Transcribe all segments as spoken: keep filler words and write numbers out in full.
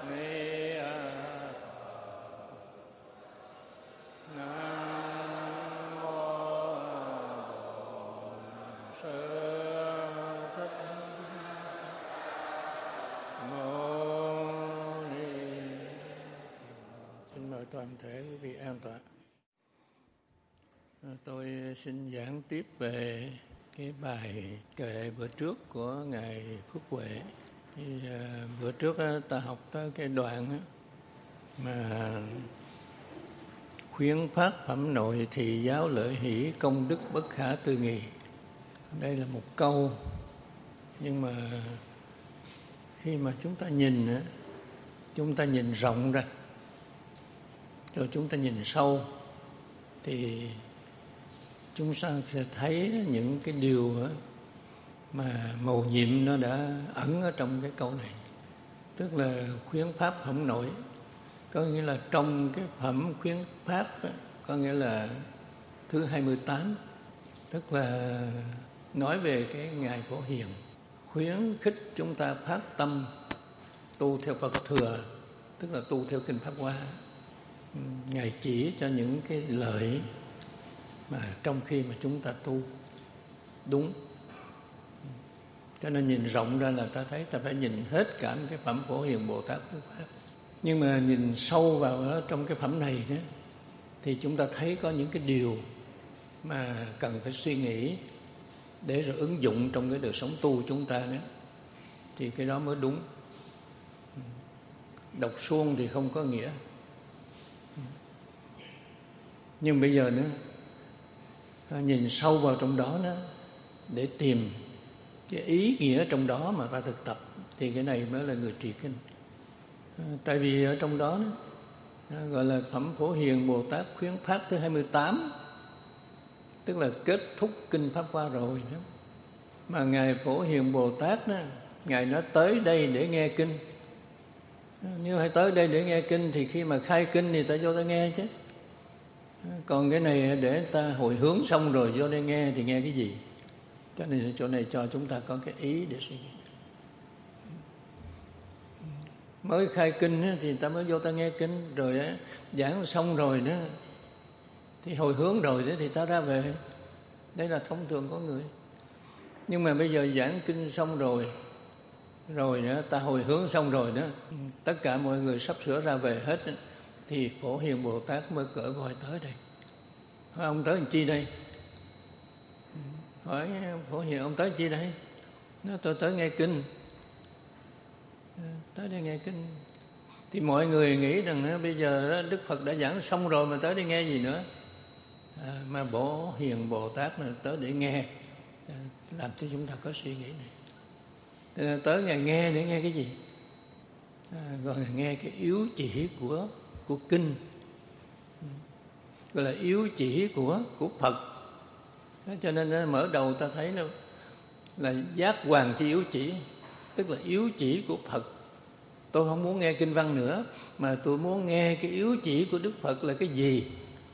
Ni Nam mô Bổn Sư Thích Mâu Ni. Xin mời toàn thể quý vị an tọa. Tôi xin giảng tiếp về cái bài kệ bữa trước của Ngài Phước Huệ. Thì, uh, bữa trước uh, ta học tới cái đoạn uh, mà khuyến phát phẩm nội thì giáo lợi hỷ, công đức bất khả tư nghị. Đây là một câu, nhưng mà khi mà chúng ta nhìn, uh, chúng ta nhìn rộng ra, rồi chúng ta nhìn sâu, thì chúng ta sẽ thấy những cái điều mà mầu nhiệm nó đã ẩn ở trong cái câu này. Tức là khuyến pháp phẩm nội, có nghĩa là trong cái phẩm khuyến pháp, có nghĩa là thứ hai mươi tám, tức là nói về cái Ngài Phổ Hiền, khuyến khích chúng ta phát tâm tu theo Phật thừa, tức là tu theo Kinh Pháp Hoa. Ngài chỉ cho những cái lợi mà trong khi mà chúng ta tu đúng. Cho nên nhìn rộng ra là ta thấy ta phải nhìn hết cả cái phẩm Phổ Hiền Bồ Tát Phước Pháp. Nhưng mà nhìn sâu vào ở trong cái phẩm này đó, thì chúng ta thấy có những cái điều mà cần phải suy nghĩ để rồi ứng dụng trong cái đời sống tu chúng ta đó, thì cái đó mới đúng. Đọc suông thì không có nghĩa. Nhưng bây giờ nữa, nhìn sâu vào trong đó đó, để tìm cái ý nghĩa trong đó mà ta thực tập, thì cái này mới là người trì kinh. Tại vì ở trong đó, đó gọi là phẩm Phổ Hiền Bồ Tát khuyến phát thứ hai mươi tám, tức là kết thúc Kinh Pháp Hoa rồi đó. Mà Ngài Phổ Hiền Bồ Tát đó, Ngài nói tới đây để nghe kinh. Nếu hay tới đây để nghe kinh thì khi mà khai kinh thì ta vô ta nghe chứ. Còn cái này để ta hồi hướng xong rồi vô đây nghe thì nghe cái gì? Cho nên chỗ này cho chúng ta có cái ý để suy nghĩ. Mới khai kinh thì ta mới vô ta nghe kinh, rồi giảng xong rồi đó thì hồi hướng rồi đó thì ta ra về. Đây là thông thường có người. Nhưng mà bây giờ giảng kinh xong rồi, rồi đó, ta hồi hướng xong rồi đó, tất cả mọi người sắp sửa ra về hết đó, thì Phổ Hiền Bồ Tát mới cởi voi tới đây. Hỏi ông tới làm chi đây? Hỏi Phổ Hiền ông tới chi đây? Nói tôi tới nghe kinh. Tới đây nghe kinh. Thì mọi người nghĩ rằng đó, bây giờ đó, Đức Phật đã giảng xong rồi mà tới đây nghe gì nữa? À, mà Phổ Hiền Bồ Tát là tới để nghe, làm cho chúng ta có suy nghĩ này. Thế nên tới ngày nghe để nghe cái gì? À, gọi là nghe cái yếu chỉ của của kinh, gọi là yếu chỉ của của Phật. Thế cho nên mở đầu ta thấy là, là giác hoàng chi yếu chỉ, tức là yếu chỉ của Phật. Tôi không muốn nghe kinh văn nữa, mà tôi muốn nghe cái yếu chỉ của Đức Phật là cái gì.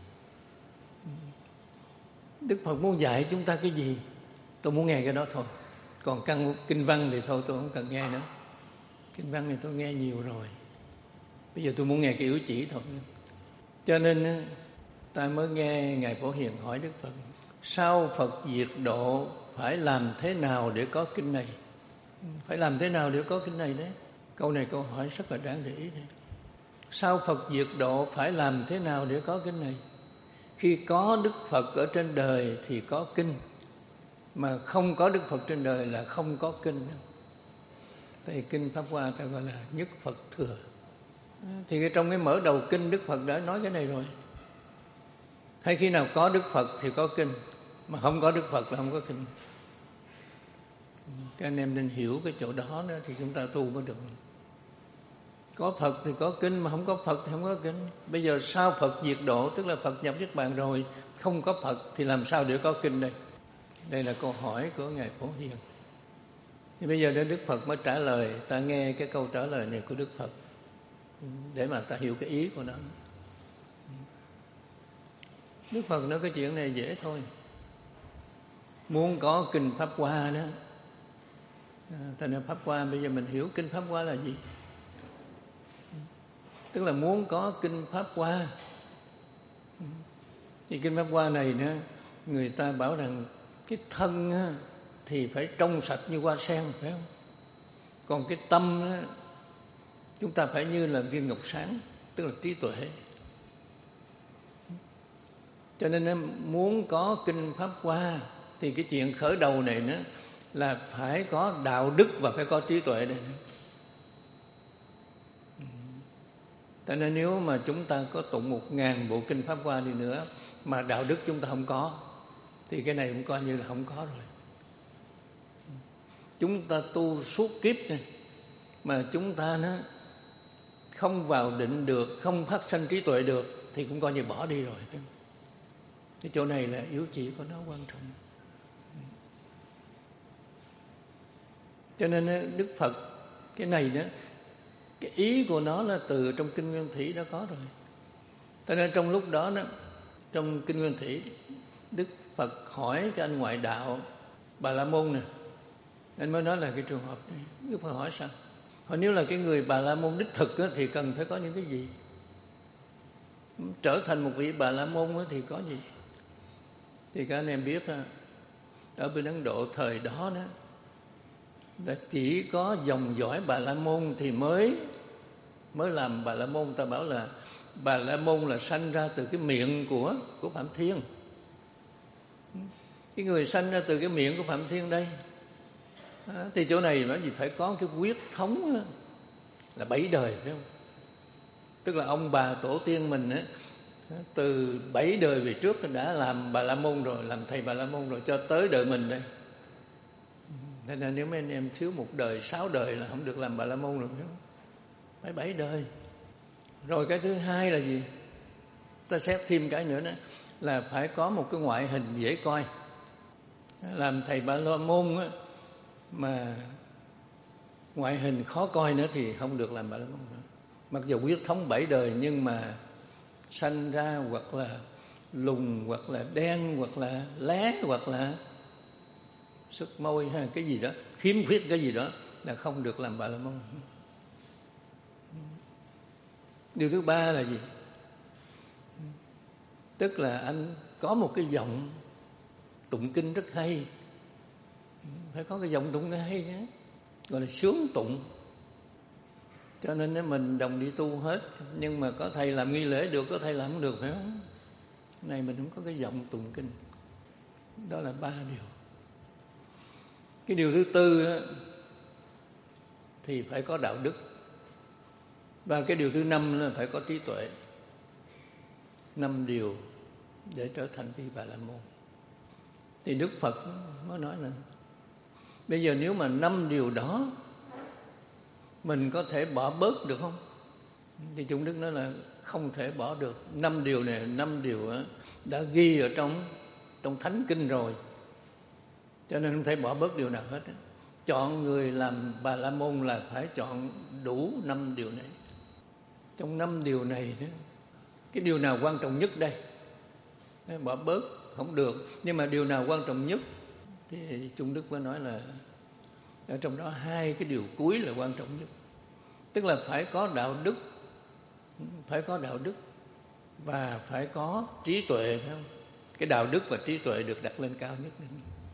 Đức Phật muốn dạy chúng ta cái gì, tôi muốn nghe cái đó thôi. Còn căn kinh văn thì thôi tôi không cần nghe nữa. Kinh văn thì tôi nghe nhiều rồi, bây giờ tôi muốn nghe cái yếu chỉ thôi. Cho nên ta mới nghe Ngài Phổ Hiền hỏi Đức Phật: sau Phật diệt độ phải làm thế nào để có kinh này? Phải làm thế nào để có kinh này đấy? Câu này câu hỏi rất là đáng để ý đấy. Sau Phật diệt độ phải làm thế nào để có kinh này? Khi có Đức Phật ở trên đời thì có kinh, mà không có Đức Phật trên đời là không có kinh. Thì Kinh Pháp Hoa ta gọi là nhất Phật thừa. Thì trong cái mở đầu kinh Đức Phật đã nói cái này rồi. Hay khi nào có Đức Phật thì có kinh, mà không có Đức Phật là không có kinh. Các anh em nên hiểu cái chỗ đó nữa thì chúng ta tu mới được. Có Phật thì có kinh, mà không có Phật thì không có kinh. Bây giờ sau Phật diệt độ, tức là Phật nhập Niết Bàn rồi, không có Phật thì làm sao để có kinh đây? Đây là câu hỏi của Ngài Phổ Hiền. Thì bây giờ đến Đức Phật mới trả lời. Ta nghe cái câu trả lời này của Đức Phật để mà ta hiểu cái ý của nó. Đức Phật nói cái chuyện này dễ thôi. Muốn có kinh Pháp Hoa đó, ta nói Pháp Hoa, bây giờ mình hiểu kinh Pháp Hoa là gì? tức là muốn có kinh Pháp Hoa. Thì kinh Pháp Hoa này nữa, người ta bảo rằng cái thân á, thì phải trong sạch như hoa sen, phải không? Còn cái tâm á, chúng ta phải như là viên ngọc sáng, tức là trí tuệ. Cho nên muốn có kinh Pháp Hoa thì cái chuyện khởi đầu này nữa là phải có đạo đức và phải có trí tuệ đây nữa. Cho nên nếu mà chúng ta có tụng một ngàn bộ kinh Pháp Hoa đi nữa mà đạo đức chúng ta không có thì cái này cũng coi như là không có rồi. Chúng ta tu suốt kiếp này mà chúng ta nó không vào định được, không phát sanh trí tuệ được thì cũng coi như bỏ đi rồi. Cái chỗ này là yếu chỉ của nó quan trọng. Cho nên Đức Phật cái này đó, cái ý của nó là từ trong Kinh Nguyên Thủy đã có rồi. Cho nên trong lúc đó đó, trong Kinh Nguyên Thủy, Đức Phật hỏi cái anh ngoại đạo Bà La Môn nè, anh mới nói là cái trường hợp này. Đức Phật hỏi sao? Hỏi nếu là cái người Bà La Môn đích thực á, thì cần phải có những cái gì? Trở thành một vị Bà La Môn á, thì có gì? Thì các anh em biết ở bên Ấn Độ thời đó đó là chỉ có dòng dõi Bà La Môn thì mới mới làm Bà La Môn. Ta bảo là Bà La Môn là sanh ra từ cái miệng của của Phạm Thiên. Cái người sanh ra từ cái miệng của Phạm Thiên đây à, thì chỗ này nói gì phải có cái huyết thống á, là bảy đời, phải không? Tức là ông bà tổ tiên mình á, từ bảy đời về trước đã làm Bà La Môn rồi, làm thầy Bà La Môn rồi, cho tới đời mình đây. Thế nên nếu mấy anh em thiếu một đời, sáu đời là không được làm Bà La Môn rồi, phải không? Phải bảy đời. Rồi cái thứ hai là gì? Ta xét thêm cái nữa đó là phải có một cái ngoại hình dễ coi. Làm thầy Bà La Môn á, mà ngoại hình khó coi nữa thì không được làm Bà La Môn nữa. Mặc dù huyết thống bảy đời nhưng mà sanh ra hoặc là lùn, hoặc là đen, hoặc là lé, hoặc là sức môi hay cái gì đó, khiếm khuyết cái gì đó là không được làm Bà La Môn. Điều thứ ba là gì? Tức là anh có một cái giọng tụng kinh rất hay. Phải có cái giọng tụng kinh hay nhé, gọi là sướng tụng. Cho nên nếu mình đồng đi tu hết, nhưng mà có thầy làm nghi lễ được, có thầy làm không được, phải không? Này mình không có cái giọng tụng kinh. Đó là ba điều. Cái điều thứ tư đó, thì phải có đạo đức. Và cái điều thứ năm là phải có trí tuệ. Năm điều để trở thành vị Bà La Môn. Thì Đức Phật mới nói là bây giờ nếu mà năm điều đó mình có thể bỏ bớt được không? Thì Trung Đức nói là không thể bỏ được. Năm điều này, năm điều đã ghi ở trong trong Thánh Kinh rồi, cho nên không thể bỏ bớt điều nào hết. Chọn người làm Bà La Môn là phải chọn đủ năm điều này. Trong năm điều này đó, cái điều nào quan trọng nhất đây? Bỏ bớt không được. Nhưng mà điều nào quan trọng nhất thì Trung Đức mới nói là ở trong đó hai cái điều cuối là quan trọng nhất. Tức là phải có đạo đức, phải có đạo đức và phải có trí tuệ, phải không? Cái đạo đức và trí tuệ được đặt lên cao nhất.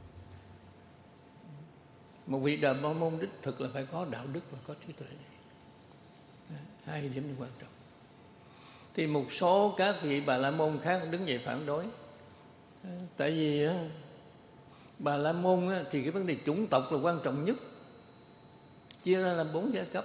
Một vị Bà La Môn đích thực là phải có đạo đức và có trí tuệ. Hai điểm này quan trọng. Thì một số các vị Bà La Môn khác đứng dậy phản đối. Tại vì Bà La Môn thì cái vấn đề chủng tộc là quan trọng nhất, chia ra làm bốn giai cấp,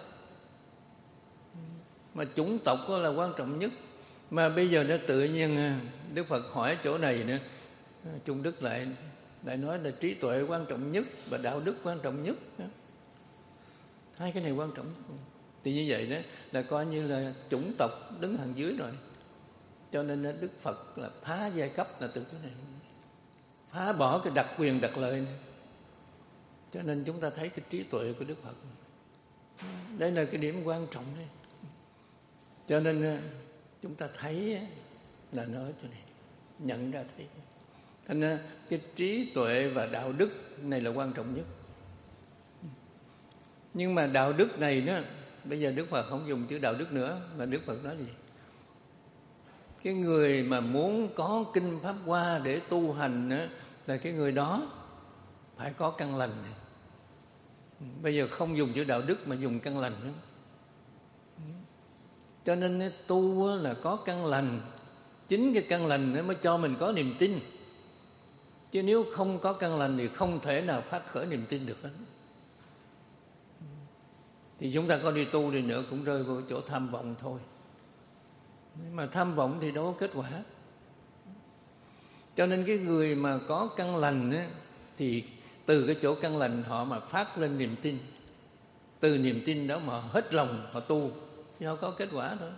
mà chủng tộc là quan trọng nhất. Mà bây giờ nó tự nhiên Đức Phật hỏi chỗ này nữa, Trung Đức lại lại nói là trí tuệ quan trọng nhất và đạo đức quan trọng nhất. Hai cái này quan trọng nhất. Thì như vậy đó là coi như là chủng tộc đứng hàng dưới rồi. Cho nên Đức Phật là phá giai cấp là từ cái này, phá bỏ cái đặc quyền đặc lợi này. Cho nên chúng ta thấy cái trí tuệ của Đức Phật, đây là cái điểm quan trọng đấy. Cho nên chúng ta thấy là nó ở chỗ này, nhận ra thấy. Thành ra cái trí tuệ và đạo đức này là quan trọng nhất. Nhưng mà đạo đức này đó Bây giờ Đức Phật không dùng chữ đạo đức nữa, mà Đức Phật nói gì? Cái người mà muốn có kinh Pháp Hoa để tu hành á, là cái người đó phải có căn lành này. Bây giờ không dùng chữ đạo đức mà dùng căn lành nữa. Cho nên tu là có căn lành. Chính cái căn lành mới cho mình có niềm tin. Chứ nếu không có căn lành thì không thể nào phát khởi niềm tin được hết. Thì chúng ta có đi tu đi nữa cũng rơi vào chỗ tham vọng thôi. Mà tham vọng thì đâu có kết quả. Cho nên cái người mà có căn lành ấy, thì từ cái chỗ căn lành họ mà phát lên niềm tin. Từ niềm tin đó mà hết lòng họ tu, thì họ có kết quả thôi.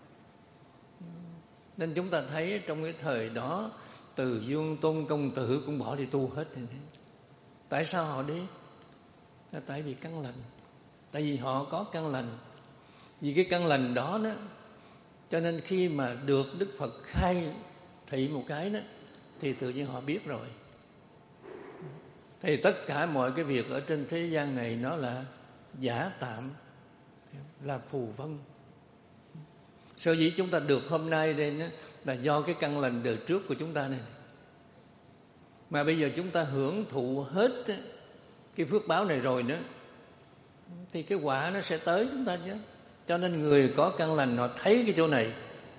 Nên chúng ta thấy trong cái thời đó, từ Dương Tôn Công Tử cũng bỏ đi tu hết. Tại sao họ đi? Là tại vì căn lành. Tại vì họ có căn lành. Vì cái căn lành đó đó, cho nên khi mà được Đức Phật khai thị một cái đó, thì tự nhiên họ biết rồi. Thì tất cả mọi cái việc ở trên thế gian này nó là giả tạm, là phù vân. Sở dĩ chúng ta được hôm nay đây đó, là do cái căn lành đời trước của chúng ta này. Mà bây giờ chúng ta hưởng thụ hết cái phước báo này rồi nữa, thì cái quả nó sẽ tới chúng ta chứ. Cho nên người có căn lành họ thấy cái chỗ này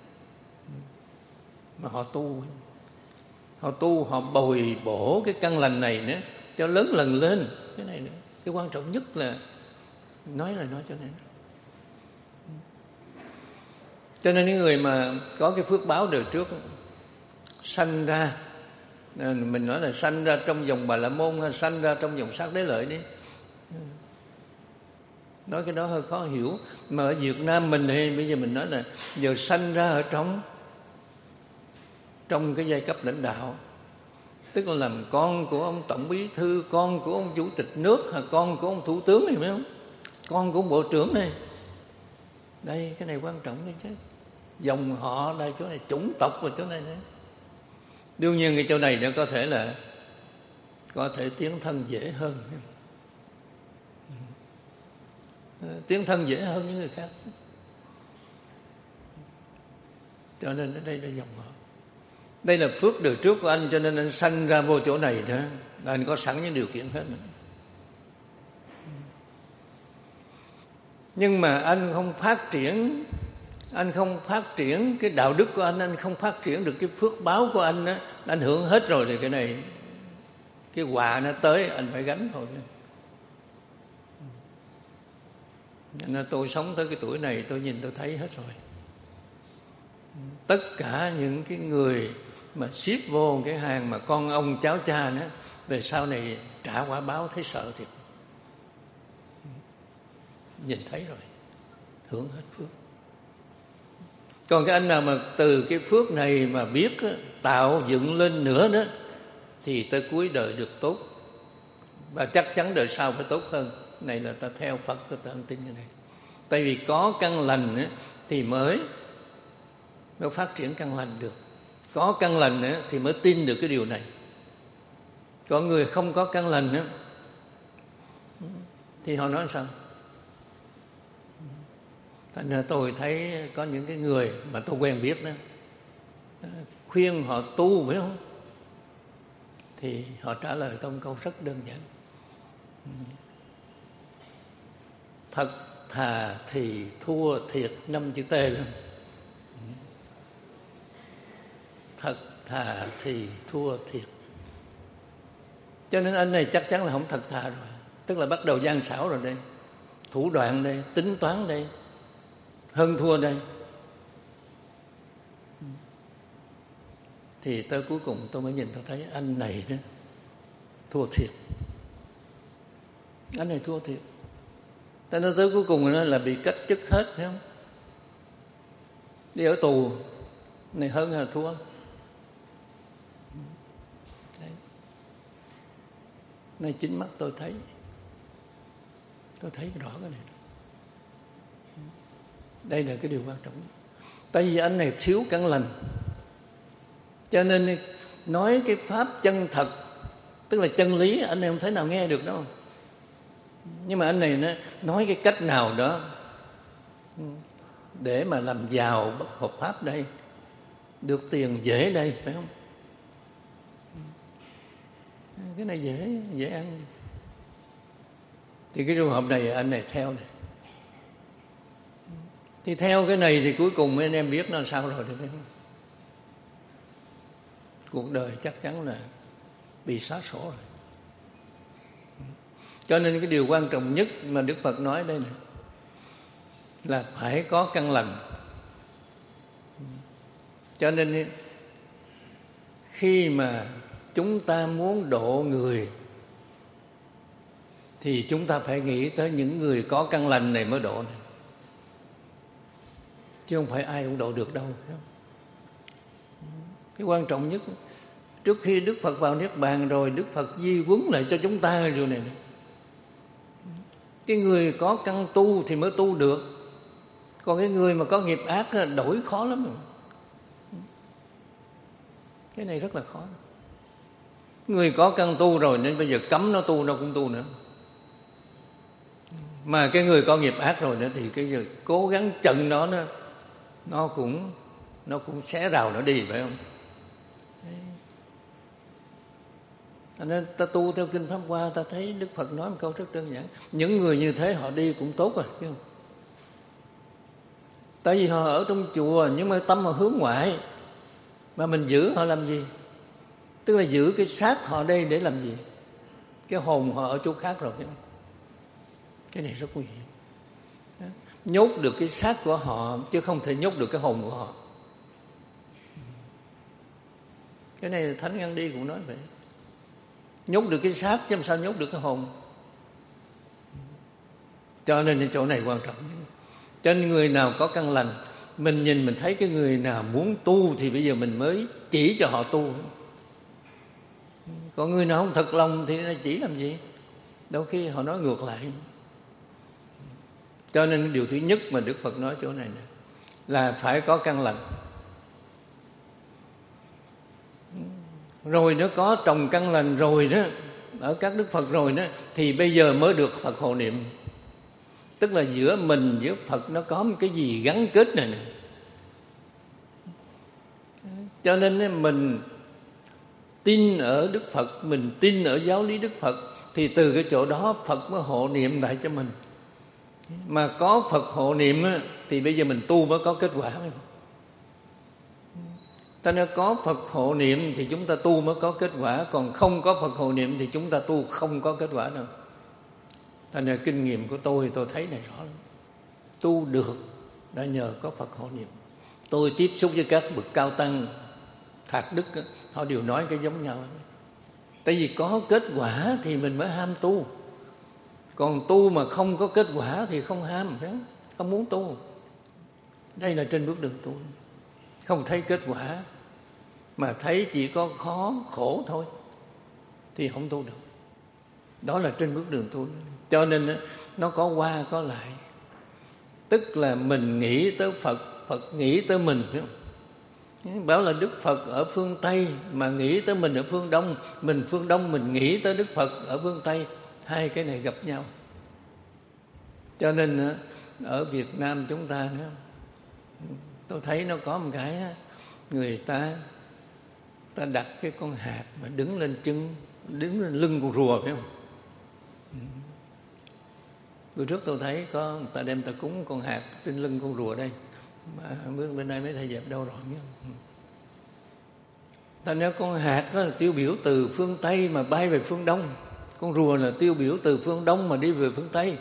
mà họ tu. Họ tu, họ bồi bổ cái căn lành này nữa cho lớn lần lên. Cái này nữa. Cái quan trọng nhất là nói là nói cho nên. Cho nên những người mà có cái phước báo đời trước sanh ra, mình nói là sanh ra trong dòng Bà La Môn hay sanh ra trong dòng Sát Đế Lợi đi, nói cái đó hơi khó hiểu. Mà ở Việt Nam mình thì bây giờ mình nói là giờ sanh ra ở trong trong cái giai cấp lãnh đạo, tức là làm con của ông tổng bí thư, con của ông chủ tịch nước, hay con của ông thủ tướng này, phải không? Con của ông bộ trưởng này. Đây, cái này quan trọng đấy chứ. Dòng họ đây, chỗ này, chủng tộc vào chỗ này nữa. Đương nhiên cái chỗ này nó có thể là có thể tiến thân dễ hơn, tiến thân dễ hơn những người khác. Cho nên ở đây là dòng họ. Đây là phước đời trước của anh, cho nên anh sanh ra vô chỗ này nữa. Anh có sẵn những điều kiện hết nữa. Nhưng mà anh không phát triển, anh không phát triển cái đạo đức của anh, anh không phát triển được cái phước báo của anh á, anh hưởng hết rồi thì cái này, cái quả nó tới anh phải gánh thôi. Nên tôi sống tới cái tuổi này, tôi nhìn tôi thấy hết rồi. Tất cả những cái người mà xếp vô cái hàng mà con ông cháu cha nữa, về sau này trả quả báo thấy sợ thiệt. Nhìn thấy rồi, hưởng hết phước. Còn cái anh nào mà từ cái phước này mà biết tạo dựng lên nữa đó, thì tới cuối đời được tốt, và chắc chắn đời sau phải tốt hơn. Này là ta theo Phật, ta tin như này. Tại vì có căn lành ấy, thì mới mới phát triển căn lành được. Có căn lành ấy, thì mới tin được cái điều này. Có người không có căn lành ấy, thì họ nói sao? Thành ra tôi thấy có những cái người mà tôi quen biết đó, khuyên họ tu, phải không? Thì họ trả lời tôi một câu rất đơn giản: thật thà thì thua thiệt, năm chữ T luôn. Thật thà thì thua thiệt. Cho nên anh này chắc chắn là không thật thà rồi. Tức là bắt đầu gian xảo rồi đây, thủ đoạn đây, tính toán đây, hơn thua đây. Thì tới cuối cùng tôi mới nhìn, tôi thấy anh này đó thua thiệt. Anh này thua thiệt. Tại nó tới cuối cùng nó là bị cách chức hết, phải không? Đi ở tù này hơn là thua. Đấy. Này chính mắt tôi thấy, tôi thấy rõ cái này. Đây là cái điều quan trọng. Tại vì anh này thiếu căn lành, cho nên nói cái pháp chân thật, tức là chân lý, anh này không thể nào nghe được đâu. Nhưng mà anh này nó nói cái cách nào đó để mà làm giàu bất hợp pháp đây, được tiền dễ đây, phải không? Cái này dễ dễ ăn. Thì cái trường hợp này anh này theo này, thì theo cái này thì cuối cùng anh em biết nó sao rồi, phải không? Cuộc đời chắc chắn là bị xóa sổ rồi. Cho nên cái điều quan trọng nhất mà Đức Phật nói đây này là phải có căn lành. Cho nên khi mà chúng ta muốn độ người thì chúng ta phải nghĩ tới những người có căn lành này mới độ này. Chứ không phải ai cũng độ được đâu. Cái quan trọng nhất, trước khi Đức Phật vào Niết Bàn rồi, Đức Phật di huấn lại cho chúng ta rồi này. Cái người có căn tu thì mới tu được. Còn cái người mà có nghiệp ác đổi khó lắm rồi. Cái này rất là khó. Người có căn tu rồi nên bây giờ cấm nó tu nó cũng tu nữa. Mà cái người có nghiệp ác rồi nữa thì cái giờ cố gắng chặn nó nó nó cũng nó cũng xé rào nó đi, phải không? Thế nên ta tu theo kinh Pháp Hoa, ta thấy Đức Phật nói một câu rất đơn giản: những người như thế họ đi cũng tốt rồi, biết không? Tại vì họ ở trong chùa nhưng mà tâm họ hướng ngoại, mà mình giữ họ làm gì? Tức là giữ cái xác họ đây để làm gì? Cái hồn họ ở chỗ khác rồi, biết không? Cái này rất nguy hiểm. Nhốt được cái xác của họ chứ không thể nhốt được cái hồn của họ. Cái này Thánh Gandhi cũng nói vậy. Nhốt được cái xác chứ làm sao nhốt được cái hồn. Cho nên cái chỗ này quan trọng. Cho nên người nào có căn lành, mình nhìn mình thấy cái người nào muốn tu thì bây giờ mình mới chỉ cho họ tu. Còn người nào không thật lòng thì chỉ làm gì? Đôi khi họ nói ngược lại. Cho nên điều thứ nhất mà Đức Phật nói chỗ này nè, là phải có căn lành. Rồi nó có trồng căn lành rồi đó, ở các Đức Phật rồi đó, thì bây giờ mới được Phật hộ niệm. Tức là giữa mình giữa Phật nó có một cái gì gắn kết này nè. Cho nên mình tin ở Đức Phật, mình tin ở giáo lý Đức Phật, thì từ cái chỗ đó Phật mới hộ niệm lại cho mình. Mà có Phật hộ niệm thì bây giờ mình tu mới có kết quả, phải không? Ta nói có Phật hộ niệm thì chúng ta tu mới có kết quả, còn không có Phật hộ niệm thì chúng ta tu không có kết quả đâu. Thành ra kinh nghiệm của tôi, tôi thấy này rõ lắm. Tu được đã nhờ có Phật hộ niệm. Tôi tiếp xúc với các bậc cao tăng, thạc đức, họ đều nói cái giống nhau. Tại vì có kết quả thì mình mới ham tu. Còn tu mà không có kết quả thì không ham, phải không? Không muốn tu. Đây là trên bước đường tu. Không thấy kết quả, mà thấy chỉ có khó, khổ thôi, thì không tu được. Đó là trên bước đường tu. Cho nên nó có qua có lại. Tức là mình nghĩ tới Phật, Phật nghĩ tới mình, phải không? Bảo là Đức Phật ở phương Tây mà nghĩ tới mình ở phương Đông, mình phương Đông mình nghĩ tới Đức Phật ở phương Tây, hai cái này gặp nhau. Cho nên ở Việt Nam chúng ta nữa, tôi thấy nó có một cái, người ta ta đặt cái con hạt mà đứng lên chân, đứng lên lưng con rùa, phải không? Bữa trước tôi thấy có người ta đem ta cúng con hạt trên lưng con rùa đây, mà bên, bên đây mấy thầy dẹp đâu rồi biết không? Thành ra con hạt đó là tiêu biểu từ phương Tây mà bay về phương Đông, con rùa là tiêu biểu từ phương Đông mà đi về phương Tây.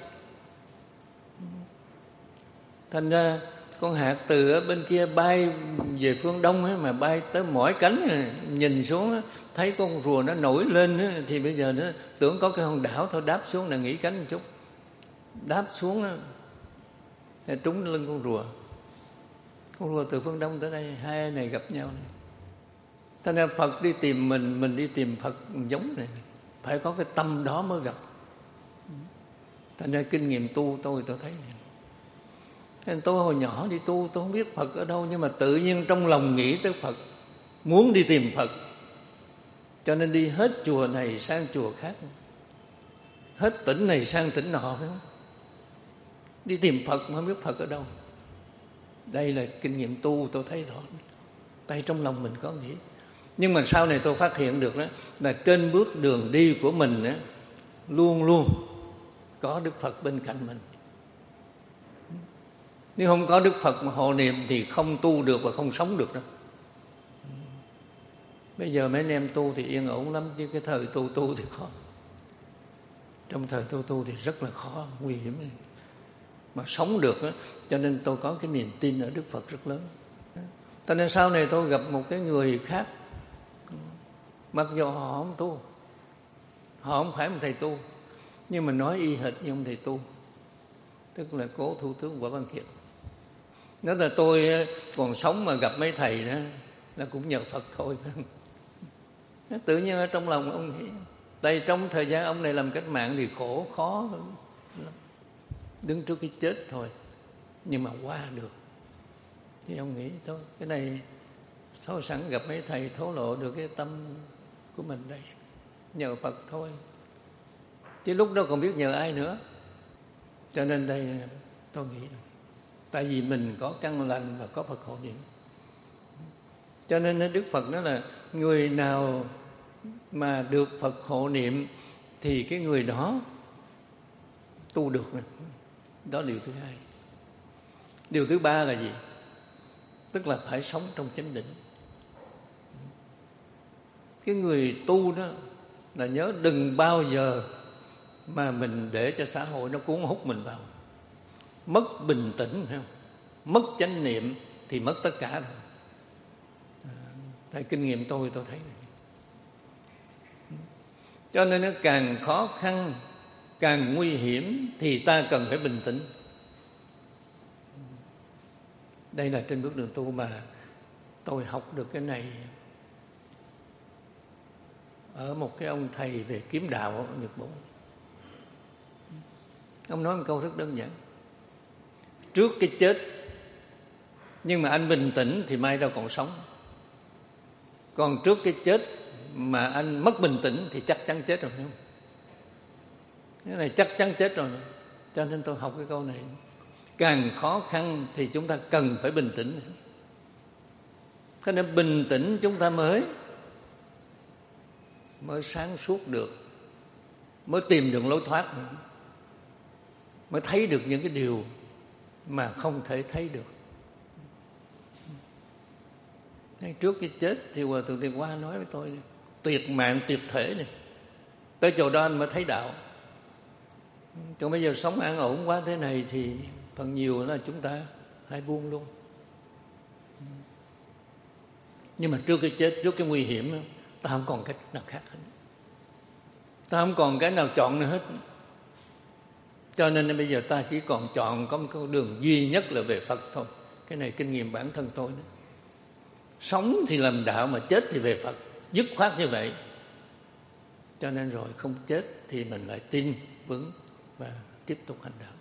Thành ra con hạt từ ở bên kia bay về phương Đông ấy, mà bay tới mỏi cánh này, nhìn xuống ấy, thấy con rùa nó nổi lên ấy, thì bây giờ nó tưởng có cái hòn đảo thôi, đáp xuống là nghỉ cánh một chút, đáp xuống ấy, trúng lưng con rùa. Con rùa từ phương Đông tới đây, hai này gặp nhau này. Thành ra Phật đi tìm mình, mình đi tìm Phật giống này, phải có cái tâm đó mới gặp. Thành ra kinh nghiệm tu tôi tôi thấy này. Nên tôi hồi nhỏ đi tu, tôi không biết Phật ở đâu, nhưng mà tự nhiên trong lòng nghĩ tới Phật, muốn đi tìm Phật. Cho nên đi hết chùa này sang chùa khác, hết tỉnh này sang tỉnh nọ, phải không? Đi tìm Phật mà không biết Phật ở đâu. Đây là kinh nghiệm tu tôi thấy rõ. Tại trong lòng mình có nghĩ. Nhưng mà sau này tôi phát hiện được đó là trên bước đường đi của mình đó, luôn luôn có Đức Phật bên cạnh mình. Nếu không có Đức Phật mà hộ niệm thì không tu được và không sống được đâu. Bây giờ mấy anh em tu thì yên ổn lắm, chứ cái thời tu tu thì khó. Trong thời tu tu thì rất là khó, nguy hiểm. Mà sống được đó, cho nên tôi có cái niềm tin ở Đức Phật rất lớn. Cho nên sau này tôi gặp một cái người khác, mặc dù họ không tu, họ không phải một thầy tu, nhưng mà nói y hệt như ông thầy tu, tức là cố Thủ tướng Võ Văn Kiệt. Nói là tôi còn sống mà gặp mấy thầy đó là cũng nhờ Phật thôi. Tự nhiên ở trong lòng ông nghĩ, tại trong thời gian ông này làm cách mạng thì khổ khó lắm, đứng trước cái chết thôi, nhưng mà qua được. Thì ông nghĩ thôi, cái này thôi sẵn gặp mấy thầy thổ lộ được cái tâm của mình đây, nhờ Phật thôi, chứ lúc đó còn biết nhờ ai nữa. Cho nên đây tôi nghĩ là tại vì mình có căn lành và có Phật hộ niệm, cho nên Đức Phật nói là người nào mà được Phật hộ niệm thì cái người đó tu được này. Đó là điều thứ hai. Điều thứ ba là gì? Tức là phải sống trong chánh định. Cái người tu đó là nhớ đừng bao giờ mà mình để cho xã hội nó cuốn hút mình vào. Mất bình tĩnh, phải không? Mất chánh niệm thì mất tất cả rồi. Tại kinh nghiệm tôi tôi thấy này. Cho nên nó càng khó khăn, càng nguy hiểm thì ta cần phải bình tĩnh. Đây là trên bước đường tu mà tôi học được cái này ở một cái ông thầy về kiếm đạo ở Nhật Bản. Ông nói một câu rất đơn giản: trước cái chết, nhưng mà anh bình tĩnh thì mai đâu còn sống. Còn trước cái chết mà anh mất bình tĩnh thì chắc chắn chết rồi, phải không? Cái này chắc chắn chết rồi. Cho nên tôi học cái câu này. Càng khó khăn thì chúng ta cần phải bình tĩnh. Cho nên bình tĩnh chúng ta mới mới sáng suốt được, mới tìm được lối thoát nữa, mới thấy được những cái điều mà không thể thấy được. Trước cái chết thì Hòa Thượng Thiền Hoa nói với tôi, tuyệt mạng tuyệt thể này, tới chỗ đó anh mới thấy đạo. Còn bây giờ sống an ổn quá thế này thì phần nhiều là chúng ta hay buông luôn. Nhưng mà trước cái chết, trước cái nguy hiểm, ta không còn cách nào khác hết. Ta không còn cái nào chọn nữa hết. Cho nên bây giờ ta chỉ còn chọn có một con đường duy nhất là về Phật thôi. Cái này kinh nghiệm bản thân tôi đó. Sống thì làm đạo, mà chết thì về Phật, dứt khoát như vậy. Cho nên rồi không chết thì mình lại tin vững và tiếp tục hành đạo.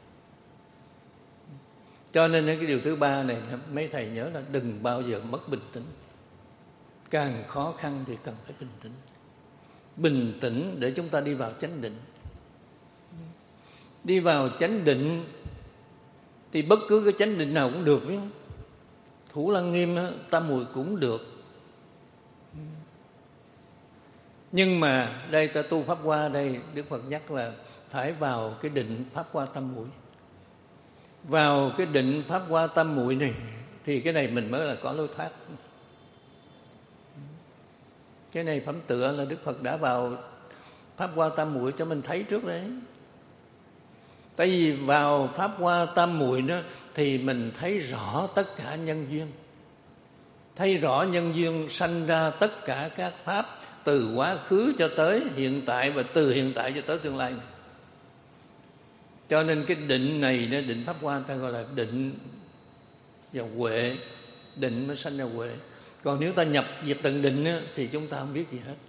Cho nên cái điều thứ ba này mấy thầy nhớ là đừng bao giờ mất bình tĩnh. Càng khó khăn thì cần phải bình tĩnh. Bình tĩnh để chúng ta đi vào chánh định. Đi vào chánh định thì bất cứ cái chánh định nào cũng được, biết không? Thủ Lăng Nghiêm, Tam Muội cũng được. Nhưng mà đây ta tu Pháp Hoa, đây Đức Phật nhắc là phải vào cái định Pháp Hoa Tam Muội. Vào cái định Pháp Hoa Tam Muội này thì cái này mình mới là có lối thoát. Cái này phẩm tựa là Đức Phật đã vào Pháp Hoa Tam Muội cho mình thấy trước đấy. Tại vì vào Pháp Hoa Tam Muội đó thì mình thấy rõ tất cả nhân duyên. Thấy rõ nhân duyên sanh ra tất cả các pháp, từ quá khứ cho tới hiện tại và từ hiện tại cho tới tương lai. Cho nên cái định này, định Pháp Hoa ta gọi là định và huệ. Định mới sanh ra huệ. Còn nếu ta nhập diệt tận định thì chúng ta không biết gì hết.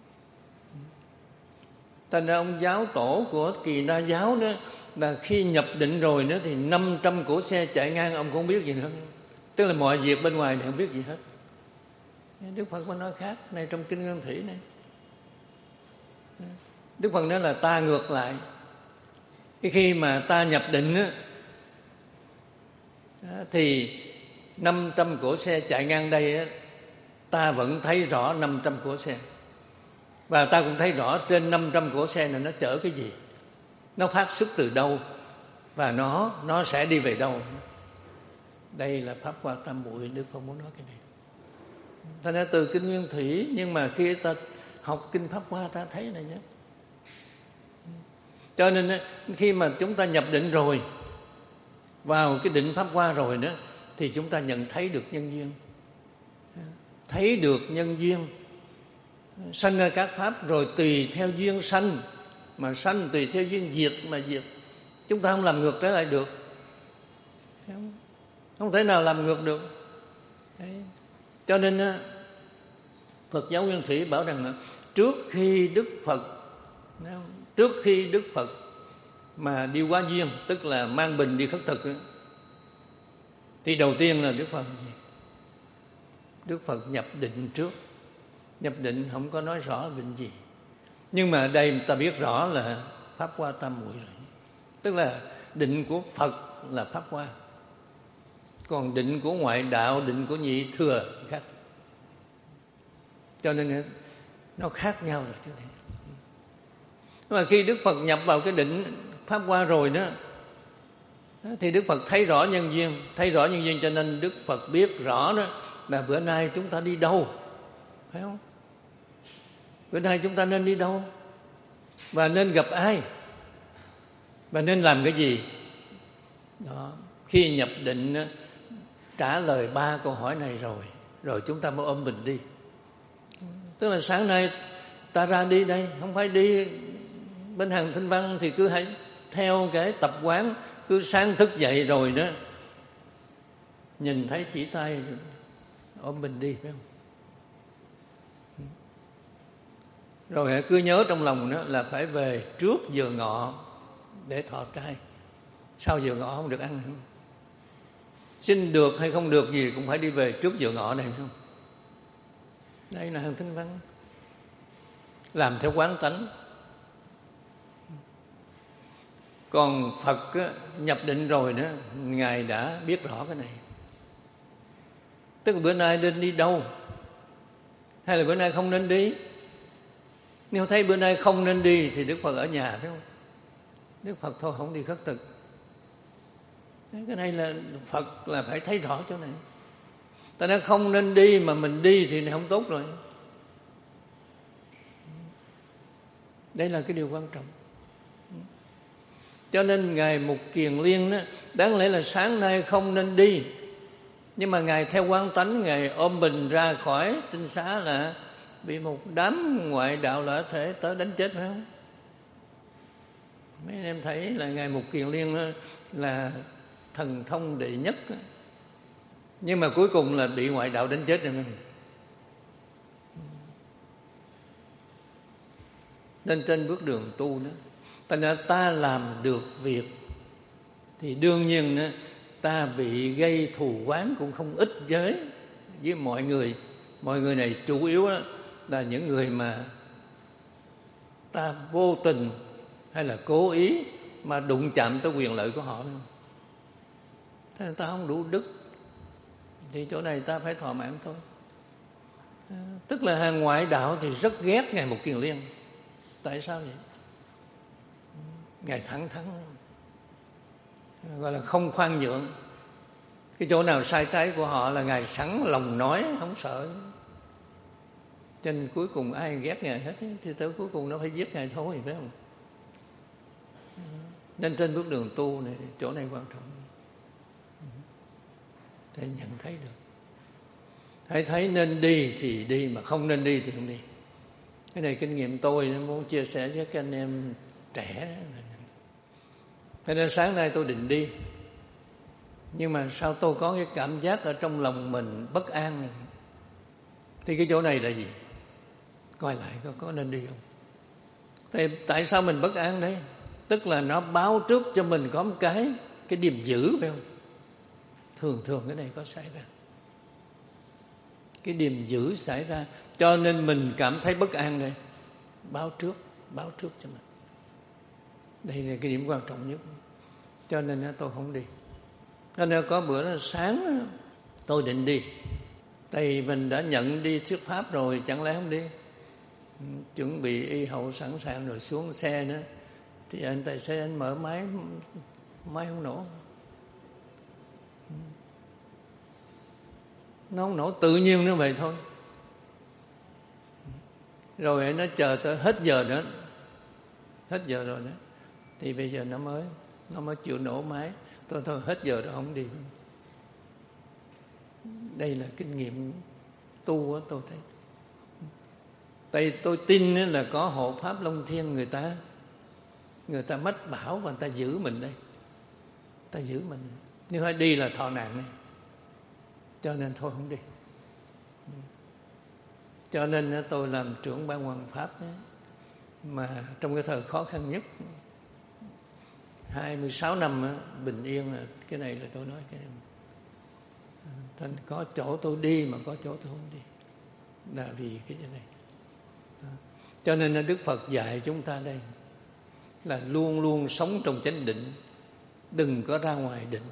Thành ra ông giáo tổ của Kỳ Na giáo đó là khi nhập định rồi nữa thì năm trăm cỗ xe chạy ngang ông cũng không biết gì nữa. Tức là mọi việc bên ngoài thì không biết gì hết. Đức Phật có nói khác này trong Kinh Nguyên Thủy này. Đức Phật nói là ta ngược lại. Cái khi mà ta nhập định á, thì năm trăm cỗ xe chạy ngang đây á, ta vẫn thấy rõ năm trăm cỗ xe. Và ta cũng thấy rõ trên năm trăm cỗ xe này nó chở cái gì, nó phát xuất từ đâu, và nó nó sẽ đi về đâu. Đây là Pháp Hoa Tam Muội, Đức Phật muốn nói cái này. Ta nói từ kinh Nguyên Thủy, nhưng mà khi ta học kinh Pháp Hoa ta thấy này nhé. Cho nên khi mà chúng ta nhập định rồi, vào cái định Pháp Hoa rồi đó, thì chúng ta nhận thấy được nhân duyên. Thấy được nhân duyên sanh ra các pháp, rồi tùy theo duyên sanh mà sanh, tùy theo duyên diệt mà diệt. Chúng ta không làm ngược trở lại được, không, không thể nào làm ngược được. Đấy. Cho nên Phật giáo Nguyên Thủy bảo rằng là trước khi Đức Phật trước khi Đức Phật mà đi qua duyên, tức là mang bình đi khất thực ấy, thì đầu tiên là Đức Phật gì? Đức Phật nhập định trước. Nhập định không có nói rõ định gì, nhưng mà đây ta biết rõ là Pháp Hoa Tam Muội rồi. Tức là định của Phật là Pháp Hoa, còn định của ngoại đạo, định của nhị thừa khác. Cho nên nó khác nhau rồi chứ. Mà khi Đức Phật nhập vào cái định Pháp Hoa rồi đó, thì Đức Phật thấy rõ nhân duyên. Thấy rõ nhân duyên cho nên Đức Phật biết rõ đó là bữa nay chúng ta đi đâu, phải không? Bữa nay chúng ta nên đi đâu, và nên gặp ai, và nên làm cái gì đó. Khi nhập định trả lời ba câu hỏi này rồi, rồi chúng ta mới ôm mình đi. Tức là sáng nay ta ra đi đây, không phải đi bên hàng Thanh Văn, thì cứ hãy theo cái tập quán, cứ sáng thức dậy rồi đó, nhìn thấy chỉ tay ôm mình đi, phải không? Rồi cứ nhớ trong lòng đó là phải về trước giờ ngọ để thọ trai. Sau giờ ngọ không được ăn, không? Xin được hay không được gì cũng phải đi về trước giờ ngọ này, không? Đây là hàng Thanh Văn, làm theo quán tánh. Còn Phật á, nhập định rồi đó, Ngài đã biết rõ cái này. Tức là bữa nay nên đi đâu, hay là bữa nay không nên đi. Nếu thấy bữa nay không nên đi thì Đức Phật ở nhà, phải không? Đức Phật thôi không đi khất thực. Cái này là Phật là phải thấy rõ chỗ này. Ta nói không nên đi mà mình đi thì không tốt rồi. Đây là cái điều quan trọng. Cho nên Ngài Mục Kiền Liên đó, đáng lẽ là sáng nay không nên đi, nhưng mà Ngài theo quán tánh, Ngài ôm mình ra khỏi tinh xá là bị một đám ngoại đạo lợi thể tới đánh chết, phải không? Mấy anh em thấy là Ngài Mục Kiền Liên là thần thông đệ nhất, nhưng mà cuối cùng là bị ngoại đạo đánh chết rồi. Nên trên bước đường tu đó, ta nói ta làm được việc thì đương nhiên đó, ta bị gây thù oán cũng không ít với với mọi người. Mọi người này chủ yếu đó là những người mà ta vô tình hay là cố ý mà đụng chạm tới quyền lợi của họ, phải không? Thế ta không đủ đức thì chỗ này ta phải thọ mạng thôi. Tức là hàng ngoại đạo thì rất ghét Ngài Mục Kiền Liên. Tại sao vậy? Ngài thẳng thắn, gọi là không khoan nhượng. Cái chỗ nào sai trái của họ là Ngài sẵn lòng nói, không sợ. Cho nên cuối cùng ai ghét Ngài hết thì tới cuối cùng nó phải giết Ngài thôi, phải không? Nên trên bước đường tu này, chỗ này quan trọng để nhận thấy được. Hãy thấy nên đi thì đi, mà không nên đi thì không đi. Cái này kinh nghiệm tôi muốn chia sẻ với các anh em trẻ. Thế nên sáng nay tôi định đi, nhưng mà sao tôi có cái cảm giác ở trong lòng mình bất an này. Thì cái chỗ này là gì? Coi lại có, có nên đi không? Thì tại sao mình bất an đấy? Tức là nó báo trước cho mình có một cái cái điềm dữ, phải không? Thường thường cái này có xảy ra, cái điềm dữ xảy ra, cho nên mình cảm thấy bất an đây. Báo trước, báo trước cho mình. Đây là cái điểm quan trọng nhất. Cho nên tôi không đi. Cho nên có bữa đó sáng tôi định đi. Tại mình đã nhận đi thuyết pháp rồi, chẳng lẽ không đi? Chuẩn bị y hậu sẵn sàng rồi xuống xe nữa, thì anh tài xế anh mở máy, máy không nổ. Nó không nổ, tự nhiên nó vậy thôi. Rồi nó chờ tới hết giờ nữa, hết giờ rồi đó, thì bây giờ nó mới nó mới chịu nổ máy. Tôi thôi hết giờ rồi không đi. Đây là kinh nghiệm tu á, tôi thấy. Tại tôi tin là có hộ pháp Long Thiên, người ta người ta mách bảo và người ta giữ mình đây, ta giữ mình. Nếu phải đi là thọ nạn này, cho nên thôi không đi. Cho nên tôi làm trưởng ban Hoàng Pháp ấy, mà trong cái thời khó khăn nhất hai mươi sáu năm á, bình yên là cái này là tôi nói cái này. Thành có chỗ tôi đi mà có chỗ tôi không đi, là vì cái này. Đó. Cho nên Đức Phật dạy chúng ta đây là luôn luôn sống trong chánh định, đừng có ra ngoài định.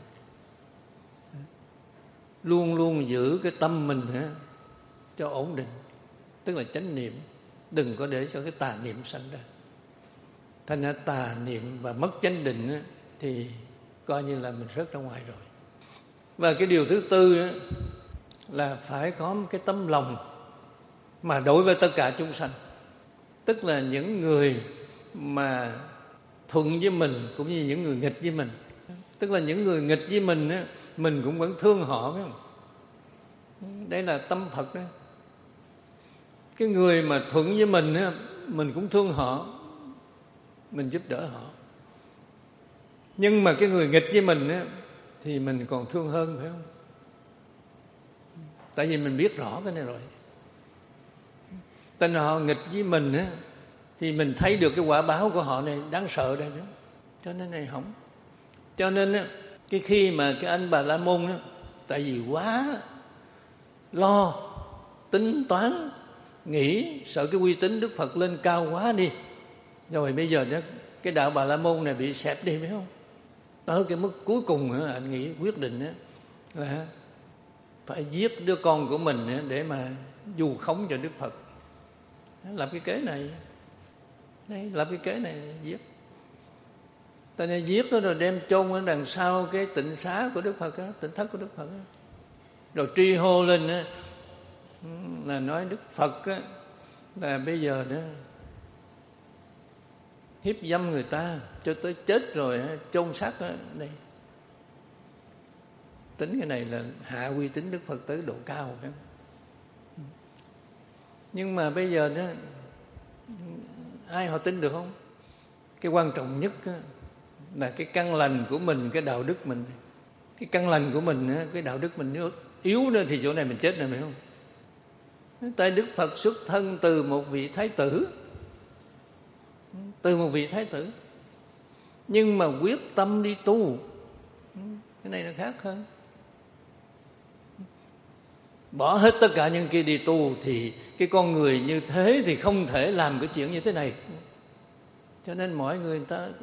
Luôn luôn giữ cái tâm mình á, cho ổn định, tức là chánh niệm, đừng có để cho cái tà niệm sanh ra. Thành ra tà niệm và mất chánh định á, thì coi như là mình rớt ra ngoài rồi. Và cái điều thứ tư á, là phải có một cái tấm lòng mà đối với tất cả chúng sanh, tức là những người mà thuận với mình cũng như những người nghịch với mình. Tức là những người nghịch với mình á, mình cũng vẫn thương họ, phải không? Đây là tâm Phật đó. Cái người mà thuận với mình á, mình cũng thương họ, mình giúp đỡ họ. Nhưng mà cái người nghịch với mình á, thì mình còn thương hơn, phải không? Tại vì mình biết rõ cái này rồi. Tên họ nghịch với mình á, thì mình thấy được cái quả báo của họ này đáng sợ đây nữa. Cho nên này hỏng. Cho nên á, cái khi mà cái anh Bà La Môn đó, tại vì quá lo, tính toán, nghĩ sợ cái uy tín Đức Phật lên cao quá đi. Rồi bây giờ đó, cái đạo Bà La Môn này bị xẹp đi, phải không? Tới cái mức cuối cùng nữa, anh nghĩ quyết định đó, là phải giết đứa con của mình để mà dù khống cho Đức Phật. Lập cái kế này, đây, lập cái kế này giết. Tại nên giết nó rồi đem chôn ở đằng sau cái tịnh xá của Đức Phật đó, tịnh thất của Đức Phật đó. Rồi tri hô lên đó, là nói Đức Phật đó, là bây giờ đó hiếp dâm người ta cho tới chết rồi chôn xác ở đây. Tính cái này là hạ uy tín Đức Phật tới độ cao, phải không? Nhưng mà bây giờ đó, ai họ tin được không? Cái quan trọng nhất đó, là cái căn lành của mình, cái đạo đức mình. Cái căn lành của mình, cái đạo đức mình nếu yếu nữa thì chỗ này mình chết rồi, phải không? Tại Đức Phật xuất thân từ một vị thái tử, từ một vị thái tử, nhưng mà quyết tâm đi tu. Cái này là khác hơn. Bỏ hết tất cả những kia đi tu thì cái con người như thế thì không thể làm cái chuyện như thế này. Cho nên mọi người, người ta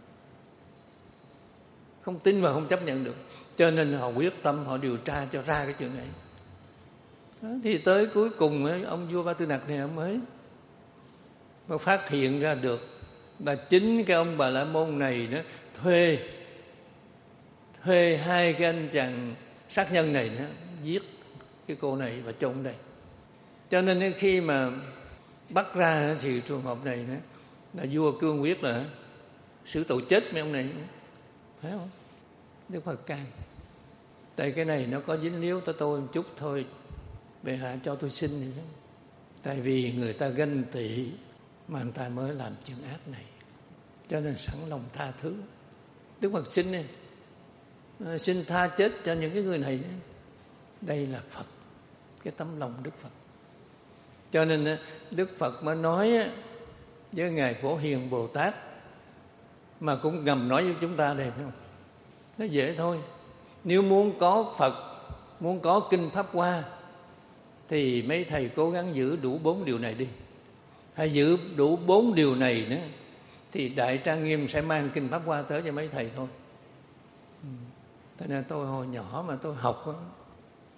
không tin và không chấp nhận được. Cho nên họ quyết tâm, họ điều tra cho ra cái chuyện này. Đó, thì tới cuối cùng ấy, ông vua Ba Tư Nặc này ông mới, mới phát hiện ra được là chính cái ông Bà La Môn này đó thuê thuê hai cái anh chàng sát nhân này đó, giết cái cô này và chôn đây. Cho nên khi mà bắt ra thì trường hợp này đó, là vua cương quyết là xử tội chết mấy ông này, phải không? Đức Phật can. Tại cái này nó có dính líu tới tôi một chút thôi, bệ hạ cho tôi xin thì đó. Tại vì người ta ganh tị mà người ta mới làm chuyện ác này, cho nên sẵn lòng tha thứ. Đức Phật xin này, xin tha chết cho những cái người này. Đây là Phật, cái tấm lòng Đức Phật. Cho nên Đức Phật mới nói với Ngài Phổ Hiền Bồ Tát, mà cũng ngầm nói với chúng ta đây, phải không? Nó dễ thôi. Nếu muốn có Phật, muốn có Kinh Pháp Hoa, thì mấy thầy cố gắng giữ đủ bốn điều này đi. Phải giữ đủ bốn điều này nữa, thì Đại Trang Nghiêm sẽ mang Kinh Pháp Hoa tới cho mấy thầy thôi. Thế nên tôi hồi nhỏ mà tôi học đó,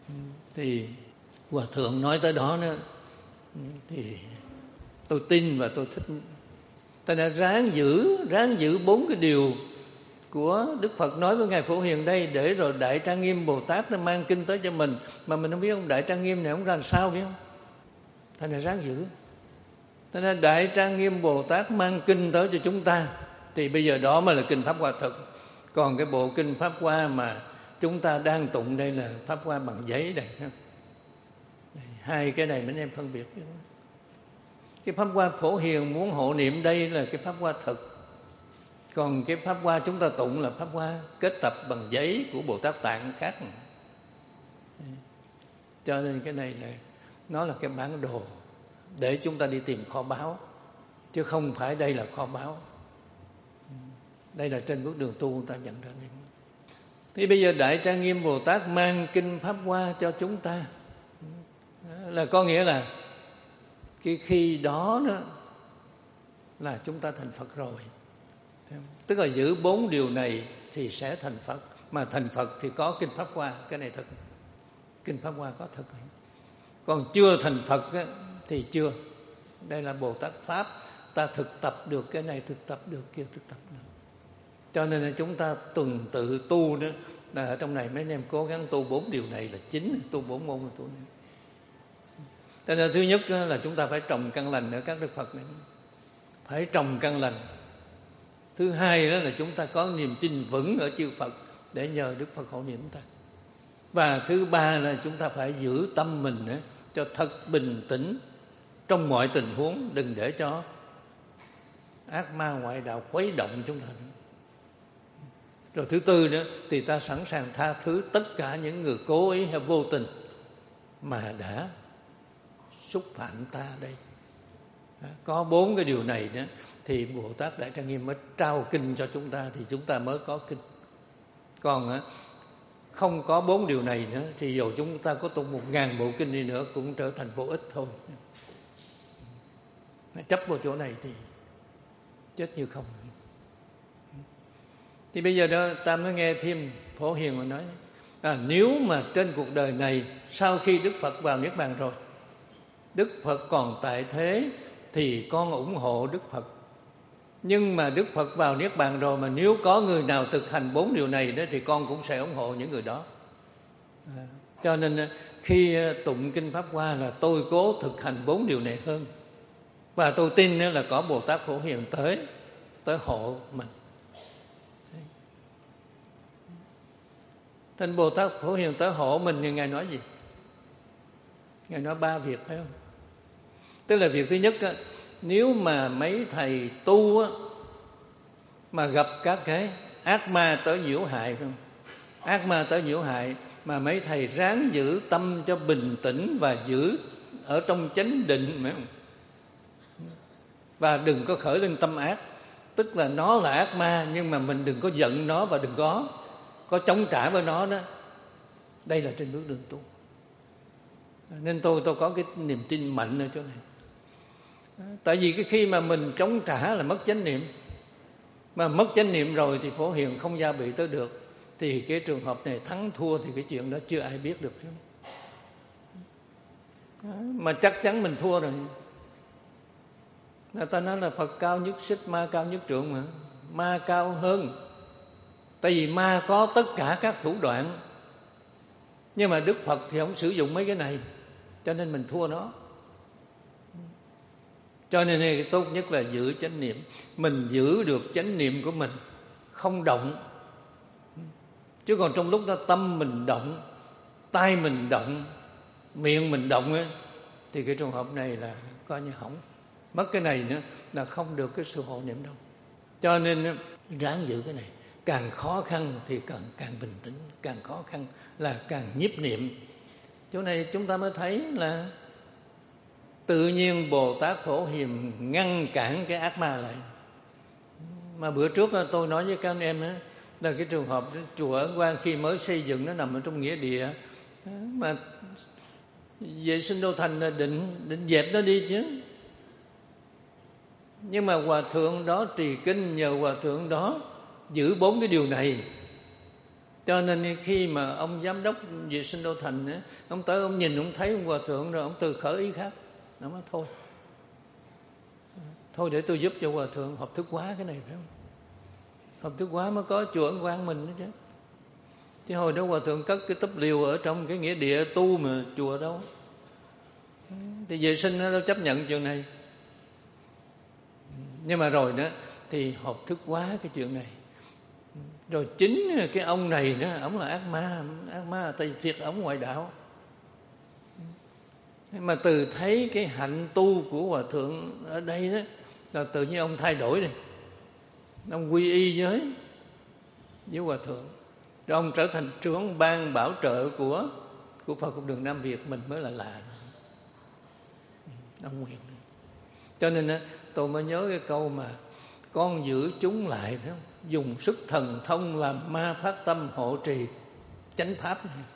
Thì Hòa Thượng nói tới đó nữa, thì tôi tin và tôi thích. Ta đã ráng giữ, ráng giữ bốn cái điều của Đức Phật nói với Ngài Phổ Hiền đây, để rồi Đại Trang Nghiêm Bồ Tát nó mang kinh tới cho mình. Mà mình không biết ông Đại Trang Nghiêm này ông ra sao biết không? Ta đã ráng giữ. Ta đã Đại Trang Nghiêm Bồ Tát mang kinh tới cho chúng ta, thì bây giờ đó mới là kinh Pháp Hoa thực. Còn cái bộ kinh Pháp Hoa mà chúng ta đang tụng đây là Pháp Hoa bằng giấy đây. Hai cái này mấy em phân biệt. Cái Pháp Hoa Phổ Hiền muốn hộ niệm đây là cái Pháp Hoa thực. Còn cái Pháp Hoa chúng ta tụng là Pháp Hoa kết tập bằng giấy của Bồ Tát Tạng khác. Cho nên cái này là nó là cái bản đồ để chúng ta đi tìm kho báu, chứ không phải đây là kho báu. Đây là trên bước đường tu người ta nhận ra đây. Thì bây giờ Đại Trang Nghiêm Bồ Tát mang kinh Pháp Hoa cho chúng ta, là có nghĩa là cái khi đó đó là chúng ta thành Phật rồi. Tức là giữ bốn điều này thì sẽ thành Phật. Mà thành Phật thì có kinh Pháp Hoa, cái này thật. Kinh Pháp Hoa có thật. Còn chưa thành Phật á, thì chưa. Đây là Bồ Tát Pháp. Ta thực tập được cái này, thực tập được kia, thực tập được. Cho nên là chúng ta tuần tự tu đó, là ở trong này mấy anh em cố gắng tu bốn điều này là chính, tu bốn môn là tu này. Cho nên thứ nhất là chúng ta phải trồng căn lành ở các Đức Phật này. Phải trồng căn lành. Thứ hai đó là chúng ta có niềm tin vững ở chư Phật để nhờ Đức Phật hộ niệm chúng ta. Và thứ ba là chúng ta phải giữ tâm mình đó, cho thật bình tĩnh trong mọi tình huống, đừng để cho ác ma ngoại đạo khuấy động chúng ta. Rồi thứ tư nữa thì ta sẵn sàng tha thứ tất cả những người cố ý hay vô tình mà đã xúc phạm ta đây. Có bốn cái điều này đó thì Bồ Tát Đại Trang Nghiêm mới trao kinh cho chúng ta, thì chúng ta mới có kinh. Còn không có bốn điều này nữa thì dù chúng ta có tụng một ngàn bộ kinh đi nữa cũng trở thành vô ích thôi. Chấp vào chỗ này thì chết như không. Thì bây giờ đó ta mới nghe thêm Phổ Hiền mà nói, à, nếu mà trên cuộc đời này sau khi Đức Phật vào Niết Bàn rồi, Đức Phật còn tại thế thì con ủng hộ Đức Phật. Nhưng mà Đức Phật vào Niết Bàn rồi, mà nếu có người nào thực hành bốn điều này đó thì con cũng sẽ ủng hộ những người đó. À, cho nên khi tụng kinh Pháp Hoa là tôi cố thực hành bốn điều này hơn. Và tôi tin là có Bồ Tát Phổ Hiền tới tới hộ mình. Thành Bồ Tát Phổ Hiền tới hộ mình thì Ngài nói gì? Ngài nói ba việc, phải không? Tức là việc thứ nhất á, nếu mà mấy thầy tu á, mà gặp các cái ác ma tới nhiễu hại, phải không? Ác ma tới nhiễu hại mà mấy thầy ráng giữ tâm cho bình tĩnh và giữ ở trong chánh định, phải không? Và đừng có khởi lên tâm ác. Tức là nó là ác ma, nhưng mà mình đừng có giận nó và đừng có có chống trả với nó đó. Đây là trên bước đường tu. Nên tôi tôi có cái niềm tin mạnh ở chỗ này. Tại vì cái khi mà mình chống trả là mất chánh niệm. Mà mất chánh niệm rồi thì Phổ Hiền không gia bị tới được. Thì cái trường hợp này thắng thua thì cái chuyện đó chưa ai biết được. Mà chắc chắn mình thua rồi. Người ta nói là Phật cao nhất xích, ma cao nhất trượng mà. Ma cao hơn. Tại vì ma có tất cả các thủ đoạn. Nhưng mà Đức Phật thì không sử dụng mấy cái này. Cho nên mình thua nó. Cho nên cái tốt nhất là giữ chánh niệm. Mình giữ được chánh niệm của mình, không động. Chứ còn trong lúc đó tâm mình động, tay mình động, miệng mình động ấy, thì cái trường hợp này là coi như hỏng. Mất cái này nữa là không được cái sự hộ niệm đâu. Cho nên ráng giữ cái này. Càng khó khăn thì càng, càng bình tĩnh. Càng khó khăn là càng nhiếp niệm. Chỗ này chúng ta mới thấy là tự nhiên Bồ Tát Phổ Hiền ngăn cản cái ác ma lại. Mà bữa trước tôi nói với các anh em đó, là cái trường hợp đó, chùa Ấn Quang khi mới xây dựng nó nằm ở trong nghĩa địa, mà vệ sinh đô thành là định, định dẹp nó đi chứ. Nhưng mà hòa thượng đó trì kinh, nhờ hòa thượng đó giữ bốn cái điều này Cho nên khi mà ông giám đốc vệ sinh đô thành á, ông tới ông nhìn ông thấy ông hòa thượng rồi ông từ khởi ý khác, ông nói thôi thôi để tôi giúp cho hòa thượng hợp thức hóa cái này, phải không? Hợp thức hóa mới có chùa Ấn Quang mình đó chứ. Chứ hồi đó hòa thượng cất cái túp liều ở trong cái nghĩa địa tu mà chùa đâu. Thì vệ sinh nó đâu chấp nhận chuyện này. Nhưng mà rồi đó thì hợp thức hóa cái chuyện này. Rồi chính cái ông này đó, ông là ác ma, ác ma Tây Thiệt, ông ngoại đạo. Mà từ thấy cái hạnh tu của hòa thượng ở đây đó, là tự nhiên ông thay đổi đi. Ông quy y với với hòa thượng. Rồi ông trở thành trưởng ban bảo trợ của của Phật Học Đường Nam Việt mình mới là lạ. Ông nguyện. Cho nên đó, tôi mới nhớ cái câu mà con giữ chúng lại, phải không? Dùng sức thần thông làm ma phát tâm hộ trì chánh pháp này.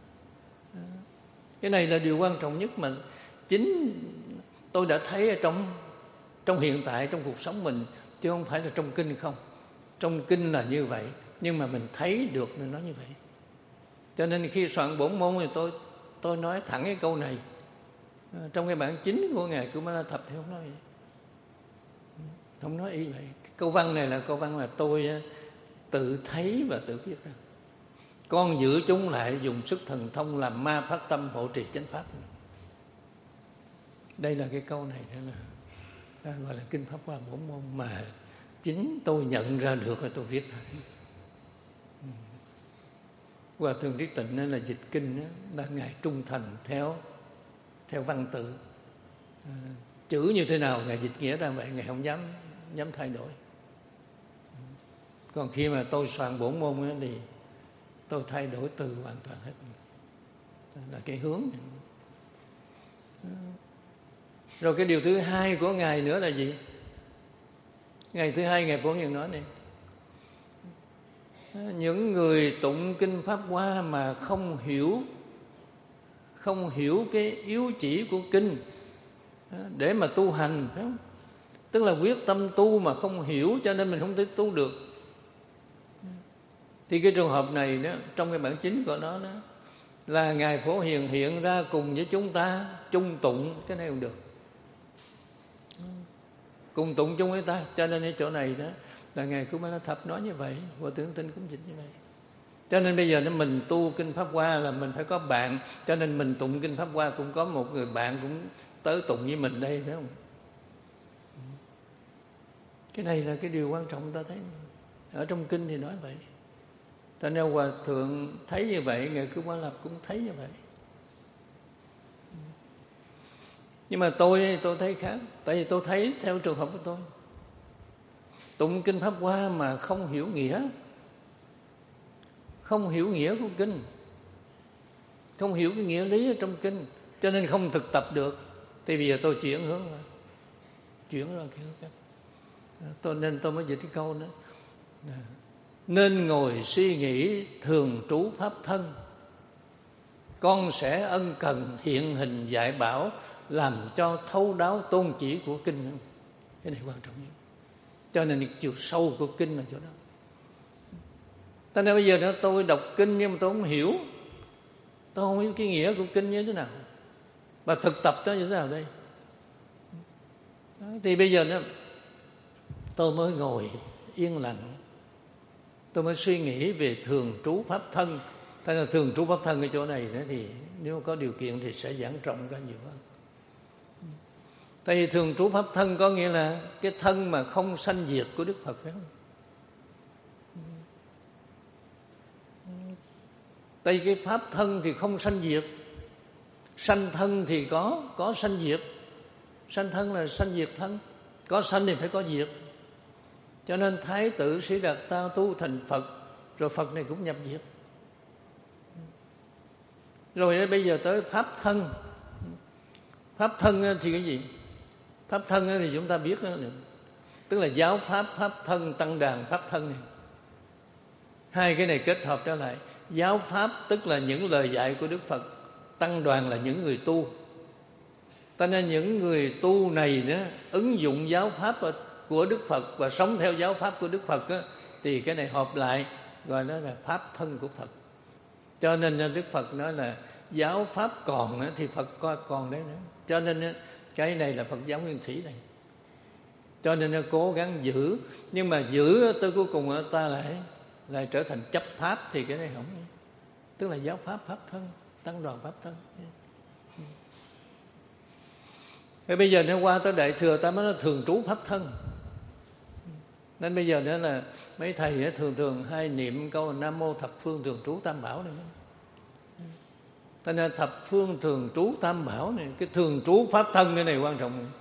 Cái này là điều quan trọng nhất mà chính tôi đã thấy ở trong trong hiện tại, trong cuộc sống mình, chứ không phải là trong kinh không. Trong kinh là như vậy, nhưng mà mình thấy được nên nói như vậy. Cho nên khi soạn bổn môn thì tôi tôi nói thẳng cái câu này. Trong cái bản chính của Ngài Cưu Ma La Thập thì không nói vậy. Không nói y vậy. Câu văn này là câu văn mà tôi tự thấy và tự viết ra. Con giữ chúng lại, dùng sức thần thông làm ma phát tâm hộ trì chánh pháp. Đây là cái câu này đó là gọi là kinh Pháp Hoa bổn môn mà chính tôi nhận ra được rồi tôi viết ra. Hòa thượng Trí Tịnh là dịch kinh đó, là Ngài trung thành theo theo văn tự. À, chữ như thế nào Ngài dịch nghĩa ra vậy, Ngài không dám dám thay đổi. Còn khi mà tôi soạn bổn môn ấy, thì tôi thay đổi từ hoàn toàn hết. Là cái hướng này. Rồi cái điều thứ hai của Ngài nữa là gì? Ngày thứ hai Ngài Phổ Hiền nói này: những người tụng kinh Pháp Hoa mà không hiểu không hiểu cái yếu chỉ của kinh để mà tu hành, phải không? Tức là quyết tâm tu mà không hiểu, cho nên mình không thể tu được. Thì cái trường hợp này đó, trong cái bản chính của nó đó, là Ngài Phổ Hiền hiện ra cùng với chúng ta chung tụng cái này không được, cùng tụng chung với ta. Cho nên ở chỗ này đó là Ngài Cưu Ma La Thập nói như vậy, Hòa Thượng Tinh cũng dịch như vậy. Cho nên bây giờ nếu mình tu kinh Pháp Hoa là mình phải có bạn. Cho nên mình tụng kinh Pháp Hoa cũng có một người bạn cũng tới tụng với mình đây, phải không? Cái này là cái điều quan trọng ta thấy. Ở trong kinh thì nói vậy. Cho nên Hòa Thượng thấy như vậy, Ngài Cưu Ma La cũng thấy như vậy. Nhưng mà tôi tôi thấy khác. Tại vì tôi thấy theo trường hợp của tôi, tụng kinh Pháp Hoa mà không hiểu nghĩa, không hiểu nghĩa của kinh, không hiểu cái nghĩa lý ở trong kinh, cho nên không thực tập được. Thì bây giờ tôi chuyển hướng rồi, chuyển ra cái hướng khác. Tôi nên tôi mới dịch cái câu đó: nên ngồi suy nghĩ thường trú pháp thân, con sẽ ân cần hiện hình dạy bảo, làm cho thấu đáo tôn chỉ của kinh. Cái này quan trọng nhất. Cho nên chiều sâu của kinh là chỗ đó. Cho nên bây giờ đó tôi đọc kinh nhưng mà tôi không hiểu, tôi không hiểu cái nghĩa của kinh như thế nào, và thực tập nó như thế nào đây. Đó, thì bây giờ đó tôi mới ngồi yên lặng, tôi mới suy nghĩ về thường trú pháp thân. Thế là thường trú pháp thân ở chỗ này đó, thì nếu có điều kiện thì sẽ giảng rộng ra nhiều hơn. Tại vì thường trú pháp thân có nghĩa là cái thân mà không sanh diệt của Đức Phật, phải không? Tại vì cái pháp thân thì không sanh diệt, sanh thân thì có có sanh diệt. Sanh thân là sanh diệt thân, có sanh thì phải có diệt. Cho nên Thái tử Sĩ Đạt Ta tu thành Phật, rồi Phật này cũng nhập diệt. Rồi bây giờ tới pháp thân. Pháp thân thì cái gì? Pháp thân thì chúng ta biết đó, tức là giáo pháp, pháp thân, tăng đàn, pháp thân này. Hai cái này kết hợp trở lại. Giáo pháp tức là những lời dạy của Đức Phật, tăng đoàn là những người tu. Cho nên những người tu này đó, ứng dụng giáo pháp của Đức Phật và sống theo giáo pháp của Đức Phật đó, thì cái này hợp lại gọi nó là pháp thân của Phật. Cho nên Đức Phật nói là giáo pháp còn thì Phật coi còn đấy nữa. Cho nên cái này là Phật giáo nguyên thủy này. Cho nên nó cố gắng giữ, nhưng mà giữ tới cuối cùng ta lại lại trở thành chấp pháp thì cái này không. Tức là giáo pháp pháp thân, tăng đoàn pháp thân. Rồi bây giờ nó qua tới Đại Thừa ta mới nói thường trú pháp thân. Nên bây giờ nữa là mấy thầy thường thường hay niệm câu Nam Mô Thập Phương Thường Trú Tam Bảo này. Cho nên thập phương thường trú tam bảo này, cái thường trú pháp thân cái này quan trọng này.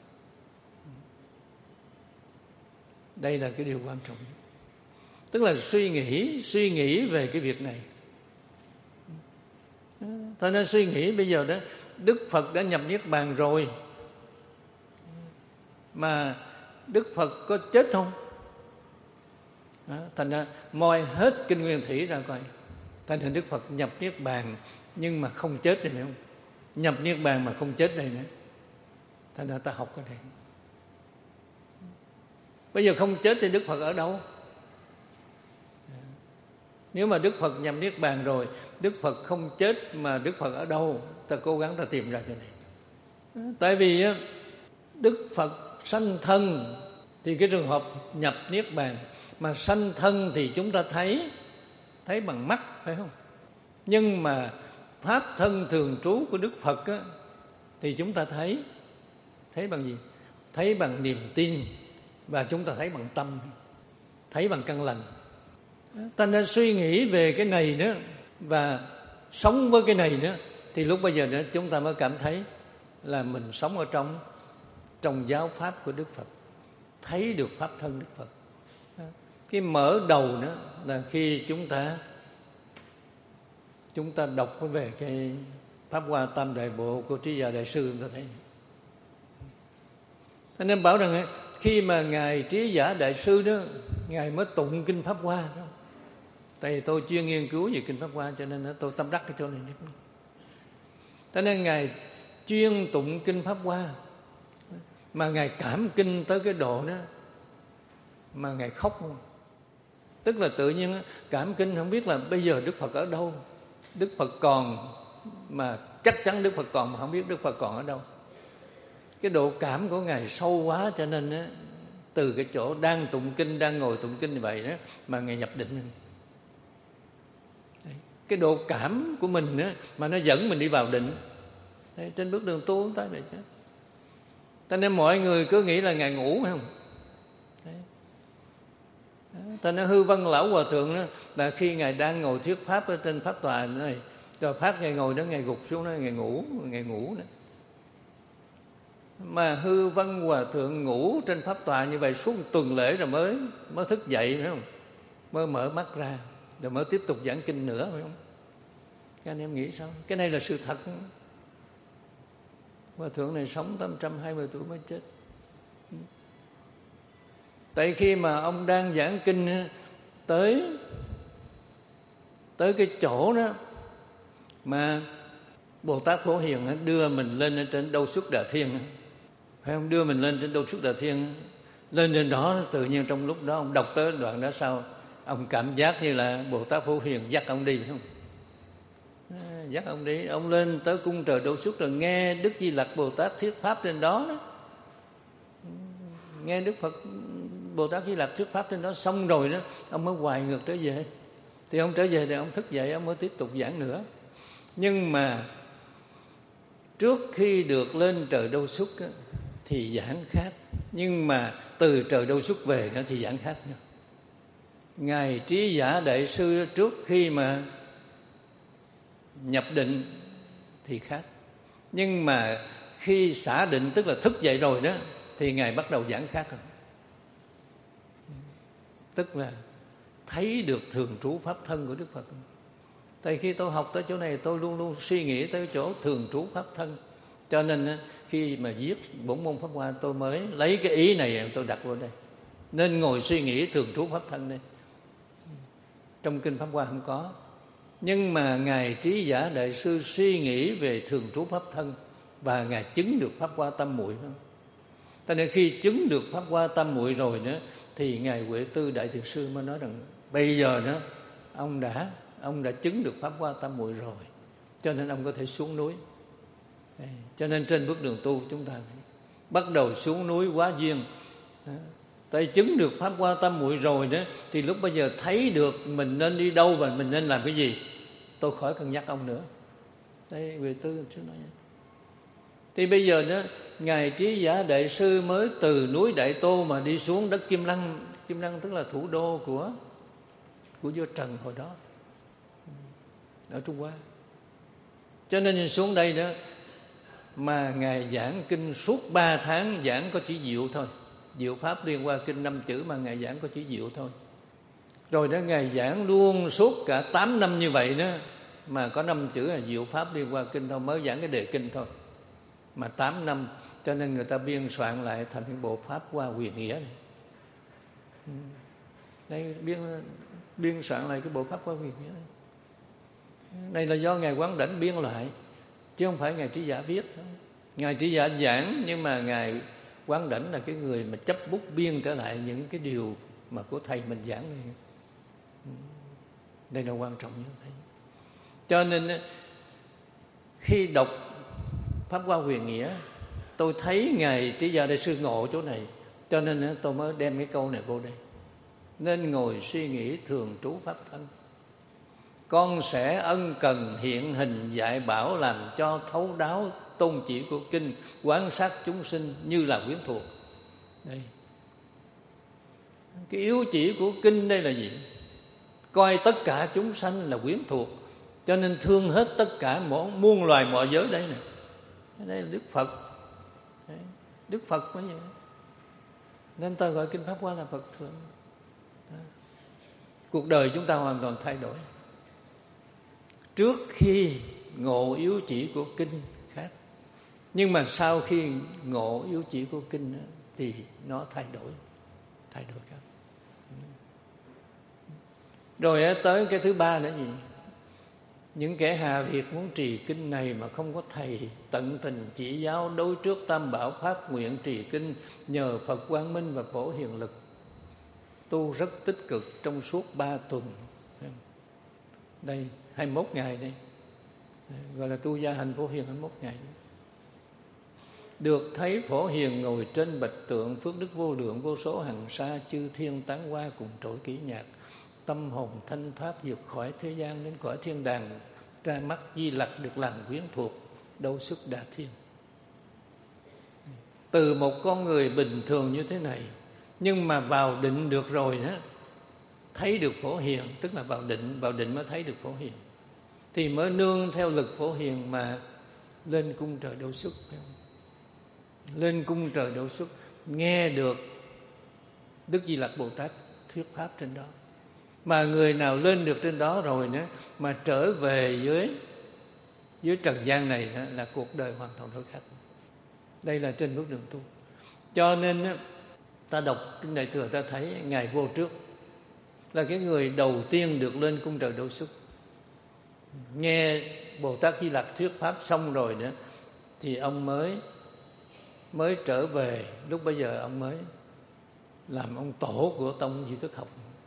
Đây là cái điều quan trọng. Tức là suy nghĩ, suy nghĩ về cái việc này. Cho nên suy nghĩ bây giờ đó, Đức Phật đã nhập Niết Bàn rồi, mà Đức Phật có chết không? Đó, thành ra moi hết kinh nguyên thủy ra coi. Thành ra Đức Phật nhập Niết Bàn nhưng mà không chết đây nữa không? Nhập Niết Bàn mà không chết đây nữa. Thành ra ta học cái này. Bây giờ không chết thì Đức Phật ở đâu? Nếu mà Đức Phật nhập Niết Bàn rồi, Đức Phật không chết mà Đức Phật ở đâu? Ta cố gắng ta tìm ra cho này. Tại vì Đức Phật sanh thân thì cái trường hợp nhập Niết Bàn, mà sanh thân thì chúng ta thấy thấy bằng mắt, phải không? Nhưng mà pháp thân thường trú của Đức Phật á, thì chúng ta thấy thấy bằng gì? Thấy bằng niềm tin, và chúng ta thấy bằng tâm, thấy bằng căn lành. Ta nên suy nghĩ về cái này nữa và sống với cái này nữa, thì lúc bây giờ nữa chúng ta mới cảm thấy là mình sống ở trong trong giáo pháp của Đức Phật, thấy được pháp thân Đức Phật. Cái mở đầu nữa là khi chúng ta chúng ta đọc về cái Pháp Hoa Tam Đại Bộ của Trí Giả Đại Sư, chúng ta thấy. Cho nên bảo rằng khi mà Ngài Trí Giả Đại Sư đó, Ngài mới tụng kinh Pháp Hoa đó. Tại vì tôi chuyên nghiên cứu về kinh Pháp Hoa, cho nên tôi tâm đắc cái chỗ này nhất. Cho nên Ngài chuyên tụng kinh Pháp Hoa, mà Ngài cảm kinh tới cái độ đó mà Ngài khóc luôn. Tức là tự nhiên cảm kinh, không biết là bây giờ Đức Phật ở đâu. Đức Phật còn, mà chắc chắn Đức Phật còn, mà không biết Đức Phật còn ở đâu. Cái độ cảm của Ngài sâu quá, cho nên á, từ cái chỗ đang tụng kinh, đang ngồi tụng kinh như vậy đó, mà Ngài nhập định. Đấy, cái độ cảm của mình á, mà nó dẫn mình đi vào định. Đấy, trên bước đường tu chúng ta vậy chứ. Cho nên mọi người cứ nghĩ là Ngài ngủ, phải không? Đấy. Ta nói Hư Vân Lão Hòa Thượng đó, là khi Ngài đang ngồi thuyết pháp ở trên pháp tòa này, rồi pháp Ngài ngồi đó, Ngài gục xuống đó, Ngài ngủ, Ngài ngủ đó. Mà Hư Vân Hòa Thượng ngủ trên pháp tòa như vậy suốt tuần lễ rồi mới mới thức dậy, phải không? Mới mở mắt ra, rồi mới tiếp tục giảng kinh nữa, phải không? Các anh em nghĩ sao? Cái này là sự thật. Hòa Thượng này sống tám trăm hai mươi tuổi mới chết. Tại khi mà ông đang giảng kinh tới tới cái chỗ đó mà Bồ Tát Phổ Hiền đưa mình lên ở trên Đâu Xuất Đà Thiên, phải không? Đưa mình lên trên Đâu Xuất Đà Thiên, lên trên đó tự nhiên trong lúc đó ông đọc tới đoạn đó sau, ông cảm giác như là Bồ Tát Phổ Hiền dắt ông đi, phải không? À, dắt ông đi, ông lên tới cung trời Đâu Xuất rồi nghe Đức Di Lặc Bồ Tát thuyết pháp trên đó, đó. Nghe Đức Phật Bồ Tát Di Lặc thuyết pháp trên đó xong rồi đó, ông mới hoài ngược trở về. Thì ông trở về thì ông thức dậy, ông mới tiếp tục giảng nữa. Nhưng mà trước khi được lên trời Đâu Xuất á, thì giảng khác, nhưng mà từ trời Đâu Xuất về đó thì giảng khác nhau. Ngài Trí Giả Đại Sư trước khi mà nhập định thì khác, nhưng mà khi xả định, tức là thức dậy rồi đó, thì Ngài bắt đầu giảng khác rồi. Tức là thấy được thường trú pháp thân của Đức Phật. Tại khi tôi học tới chỗ này, tôi luôn luôn suy nghĩ tới chỗ thường trú pháp thân. Cho nên khi mà viết bổn môn Pháp Hoa, tôi mới lấy cái ý này tôi đặt vào đây. Nên ngồi suy nghĩ thường trú pháp thân đây. Trong kinh Pháp Hoa không có. Nhưng mà Ngài Trí Giả Đại Sư suy nghĩ về thường trú pháp thân, và Ngài chứng được Pháp Hoa Tam Muội. Cho nên khi chứng được Pháp Hoa Tam Muội rồi nữa, thì Ngài Huệ Tư Đại Thiền Sư mới nói rằng bây giờ đó ông đã ông đã chứng được pháp hoa tam muội rồi, cho nên ông có thể xuống núi. Đấy. Cho nên trên bước đường tu chúng ta bắt đầu xuống núi hóa duyên. Đó. Tại chứng được pháp hoa tam muội rồi đó, thì lúc bây giờ thấy được mình nên đi đâu và mình nên làm cái gì. Tôi khỏi cần nhắc ông nữa. Đây người tư chứ nói. Thì bây giờ đó, ngài Trí Giả Đại Sư mới từ núi Đại Tô mà đi xuống đất Kim Lăng. Kim Lăng tức là thủ đô của của vua Trần hồi đó, ở Trung Hoa. Cho nên xuống đây đó mà ngài giảng kinh suốt ba tháng, giảng có chỉ diệu thôi. Diệu pháp liên qua kinh năm chữ mà ngài giảng có chỉ diệu thôi. Rồi đó ngài giảng luôn suốt cả tám năm như vậy đó, mà có năm chữ là diệu pháp liên qua kinh thôi, mới giảng cái đề kinh thôi. Mà tám năm, cho nên người ta biên soạn lại thành cái bộ pháp hoa huyền nghĩa này. Đây biên biên soạn lại cái bộ pháp hoa huyền nghĩa này. Này là do ngài Quán Đảnh biên lại, chứ không phải ngài Trí Giả viết. Ngài Trí Giả giảng, nhưng mà ngài Quán Đảnh là cái người mà chấp bút biên trở lại những cái điều mà của thầy mình giảng này. Đây là quan trọng như thế. Cho nên khi đọc pháp hoa huyền nghĩa, tôi thấy ngài Trí Giả Đại Sư ngộ chỗ này, cho nên tôi mới đem cái câu này vô đây. Nên ngồi suy nghĩ thường trú pháp thân, con sẽ ân cần hiện hình dạy bảo, làm cho thấu đáo tôn chỉ của kinh, quán sát chúng sinh như là quyến thuộc. Đây, cái yếu chỉ của kinh đây là gì? Coi tất cả chúng sanh là quyến thuộc, cho nên thương hết tất cả muôn loài mọi giới đây nè. Đây là Đức Phật. Đấy, Đức Phật mới vậy. Nên ta gọi kinh pháp hoa là Phật thượng. Đó. Cuộc đời chúng ta hoàn toàn thay đổi. Trước khi ngộ yếu chỉ của kinh khác, nhưng mà sau khi ngộ yếu chỉ của kinh thì nó thay đổi, thay đổi khác. Rồi tới cái thứ ba nữa gì? Những kẻ hà liệt muốn trì kinh này mà không có thầy tận tình chỉ giáo, đối trước tam bảo phát nguyện trì kinh, nhờ Phật quang minh và phổ hiền lực, tu rất tích cực trong suốt ba tuần. Đây hai mươi mốt ngày đây, gọi là tu gia hành phổ hiền hai mươi mốt ngày. Được thấy phổ hiền ngồi trên bạch tượng, phước đức vô lượng, vô số hằng sa chư thiên tán hoa cùng trỗi kỹ nhạc, tâm hồn thanh thoát vượt khỏi thế gian đến cõi thiên đàng, ra mắt Di Lặc được làm quyến thuộc, đâu sức đà thiên. Từ một con người bình thường như thế này, nhưng mà vào định được rồi đó, thấy được phổ hiền, tức là vào định, vào định mới thấy được phổ hiền, thì mới nương theo lực phổ hiền mà lên cung trời Đâu Xuất. Lên cung trời Đâu Xuất, nghe được Đức Di Lặc Bồ Tát thuyết pháp trên đó. Mà người nào lên được trên đó rồi nữa, mà trở về dưới dưới trần gian này đó, là cuộc đời hoàn toàn đổi khác. Đây là trên bước đường tu. Cho nên đó, ta đọc kinh Đại Thừa ta thấy ngài Vô Trước là cái người đầu tiên được lên cung trời Đâu Xuất. Nghe Bồ Tát Di Lặc thuyết pháp xong rồi nữa, thì ông mới mới trở về. Lúc bây giờ ông mới làm ông tổ của tông Duy Thức học.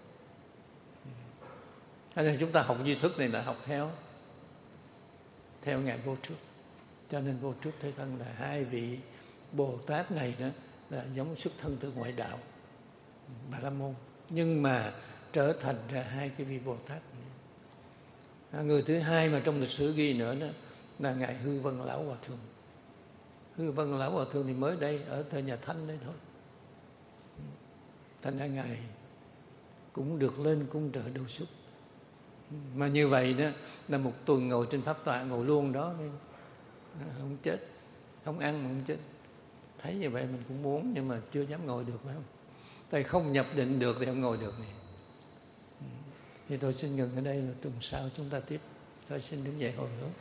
Cho nên chúng ta học Duy Thức này là học theo theo ngài Vô Trước. Cho nên Vô Trước Thế Thân là hai vị Bồ Tát này đó là giống xuất thân từ ngoại đạo Bà La Môn, nhưng mà trở thành ra hai cái vị Bồ Tát này. Người thứ hai mà trong lịch sử ghi nữa đó là ngài Hư Vân Lão Hòa Thượng. Hư Vân Lão Hòa Thượng thì mới đây ở thời nhà Thanh đây thôi. Thành ra ngài cũng được lên cung trời Đâu Xuất. Mà như vậy đó là một tuần ngồi trên pháp tọa, ngồi luôn đó, không chết, không ăn mà không chết. Thấy như vậy mình cũng muốn, nhưng mà chưa dám ngồi được, phải không? Tại không nhập định được thì không ngồi được này. Thì tôi xin ngừng ở đây, là tuần sau chúng ta tiếp. Tôi xin đứng dậy hồi hướng.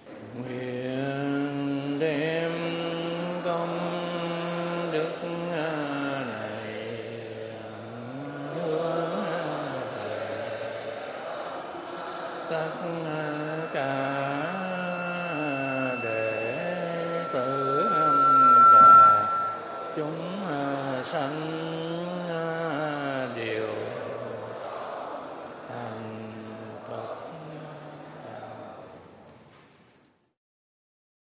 Nguyện đem công đức này hướng tất cả đệ tử và chúng sanh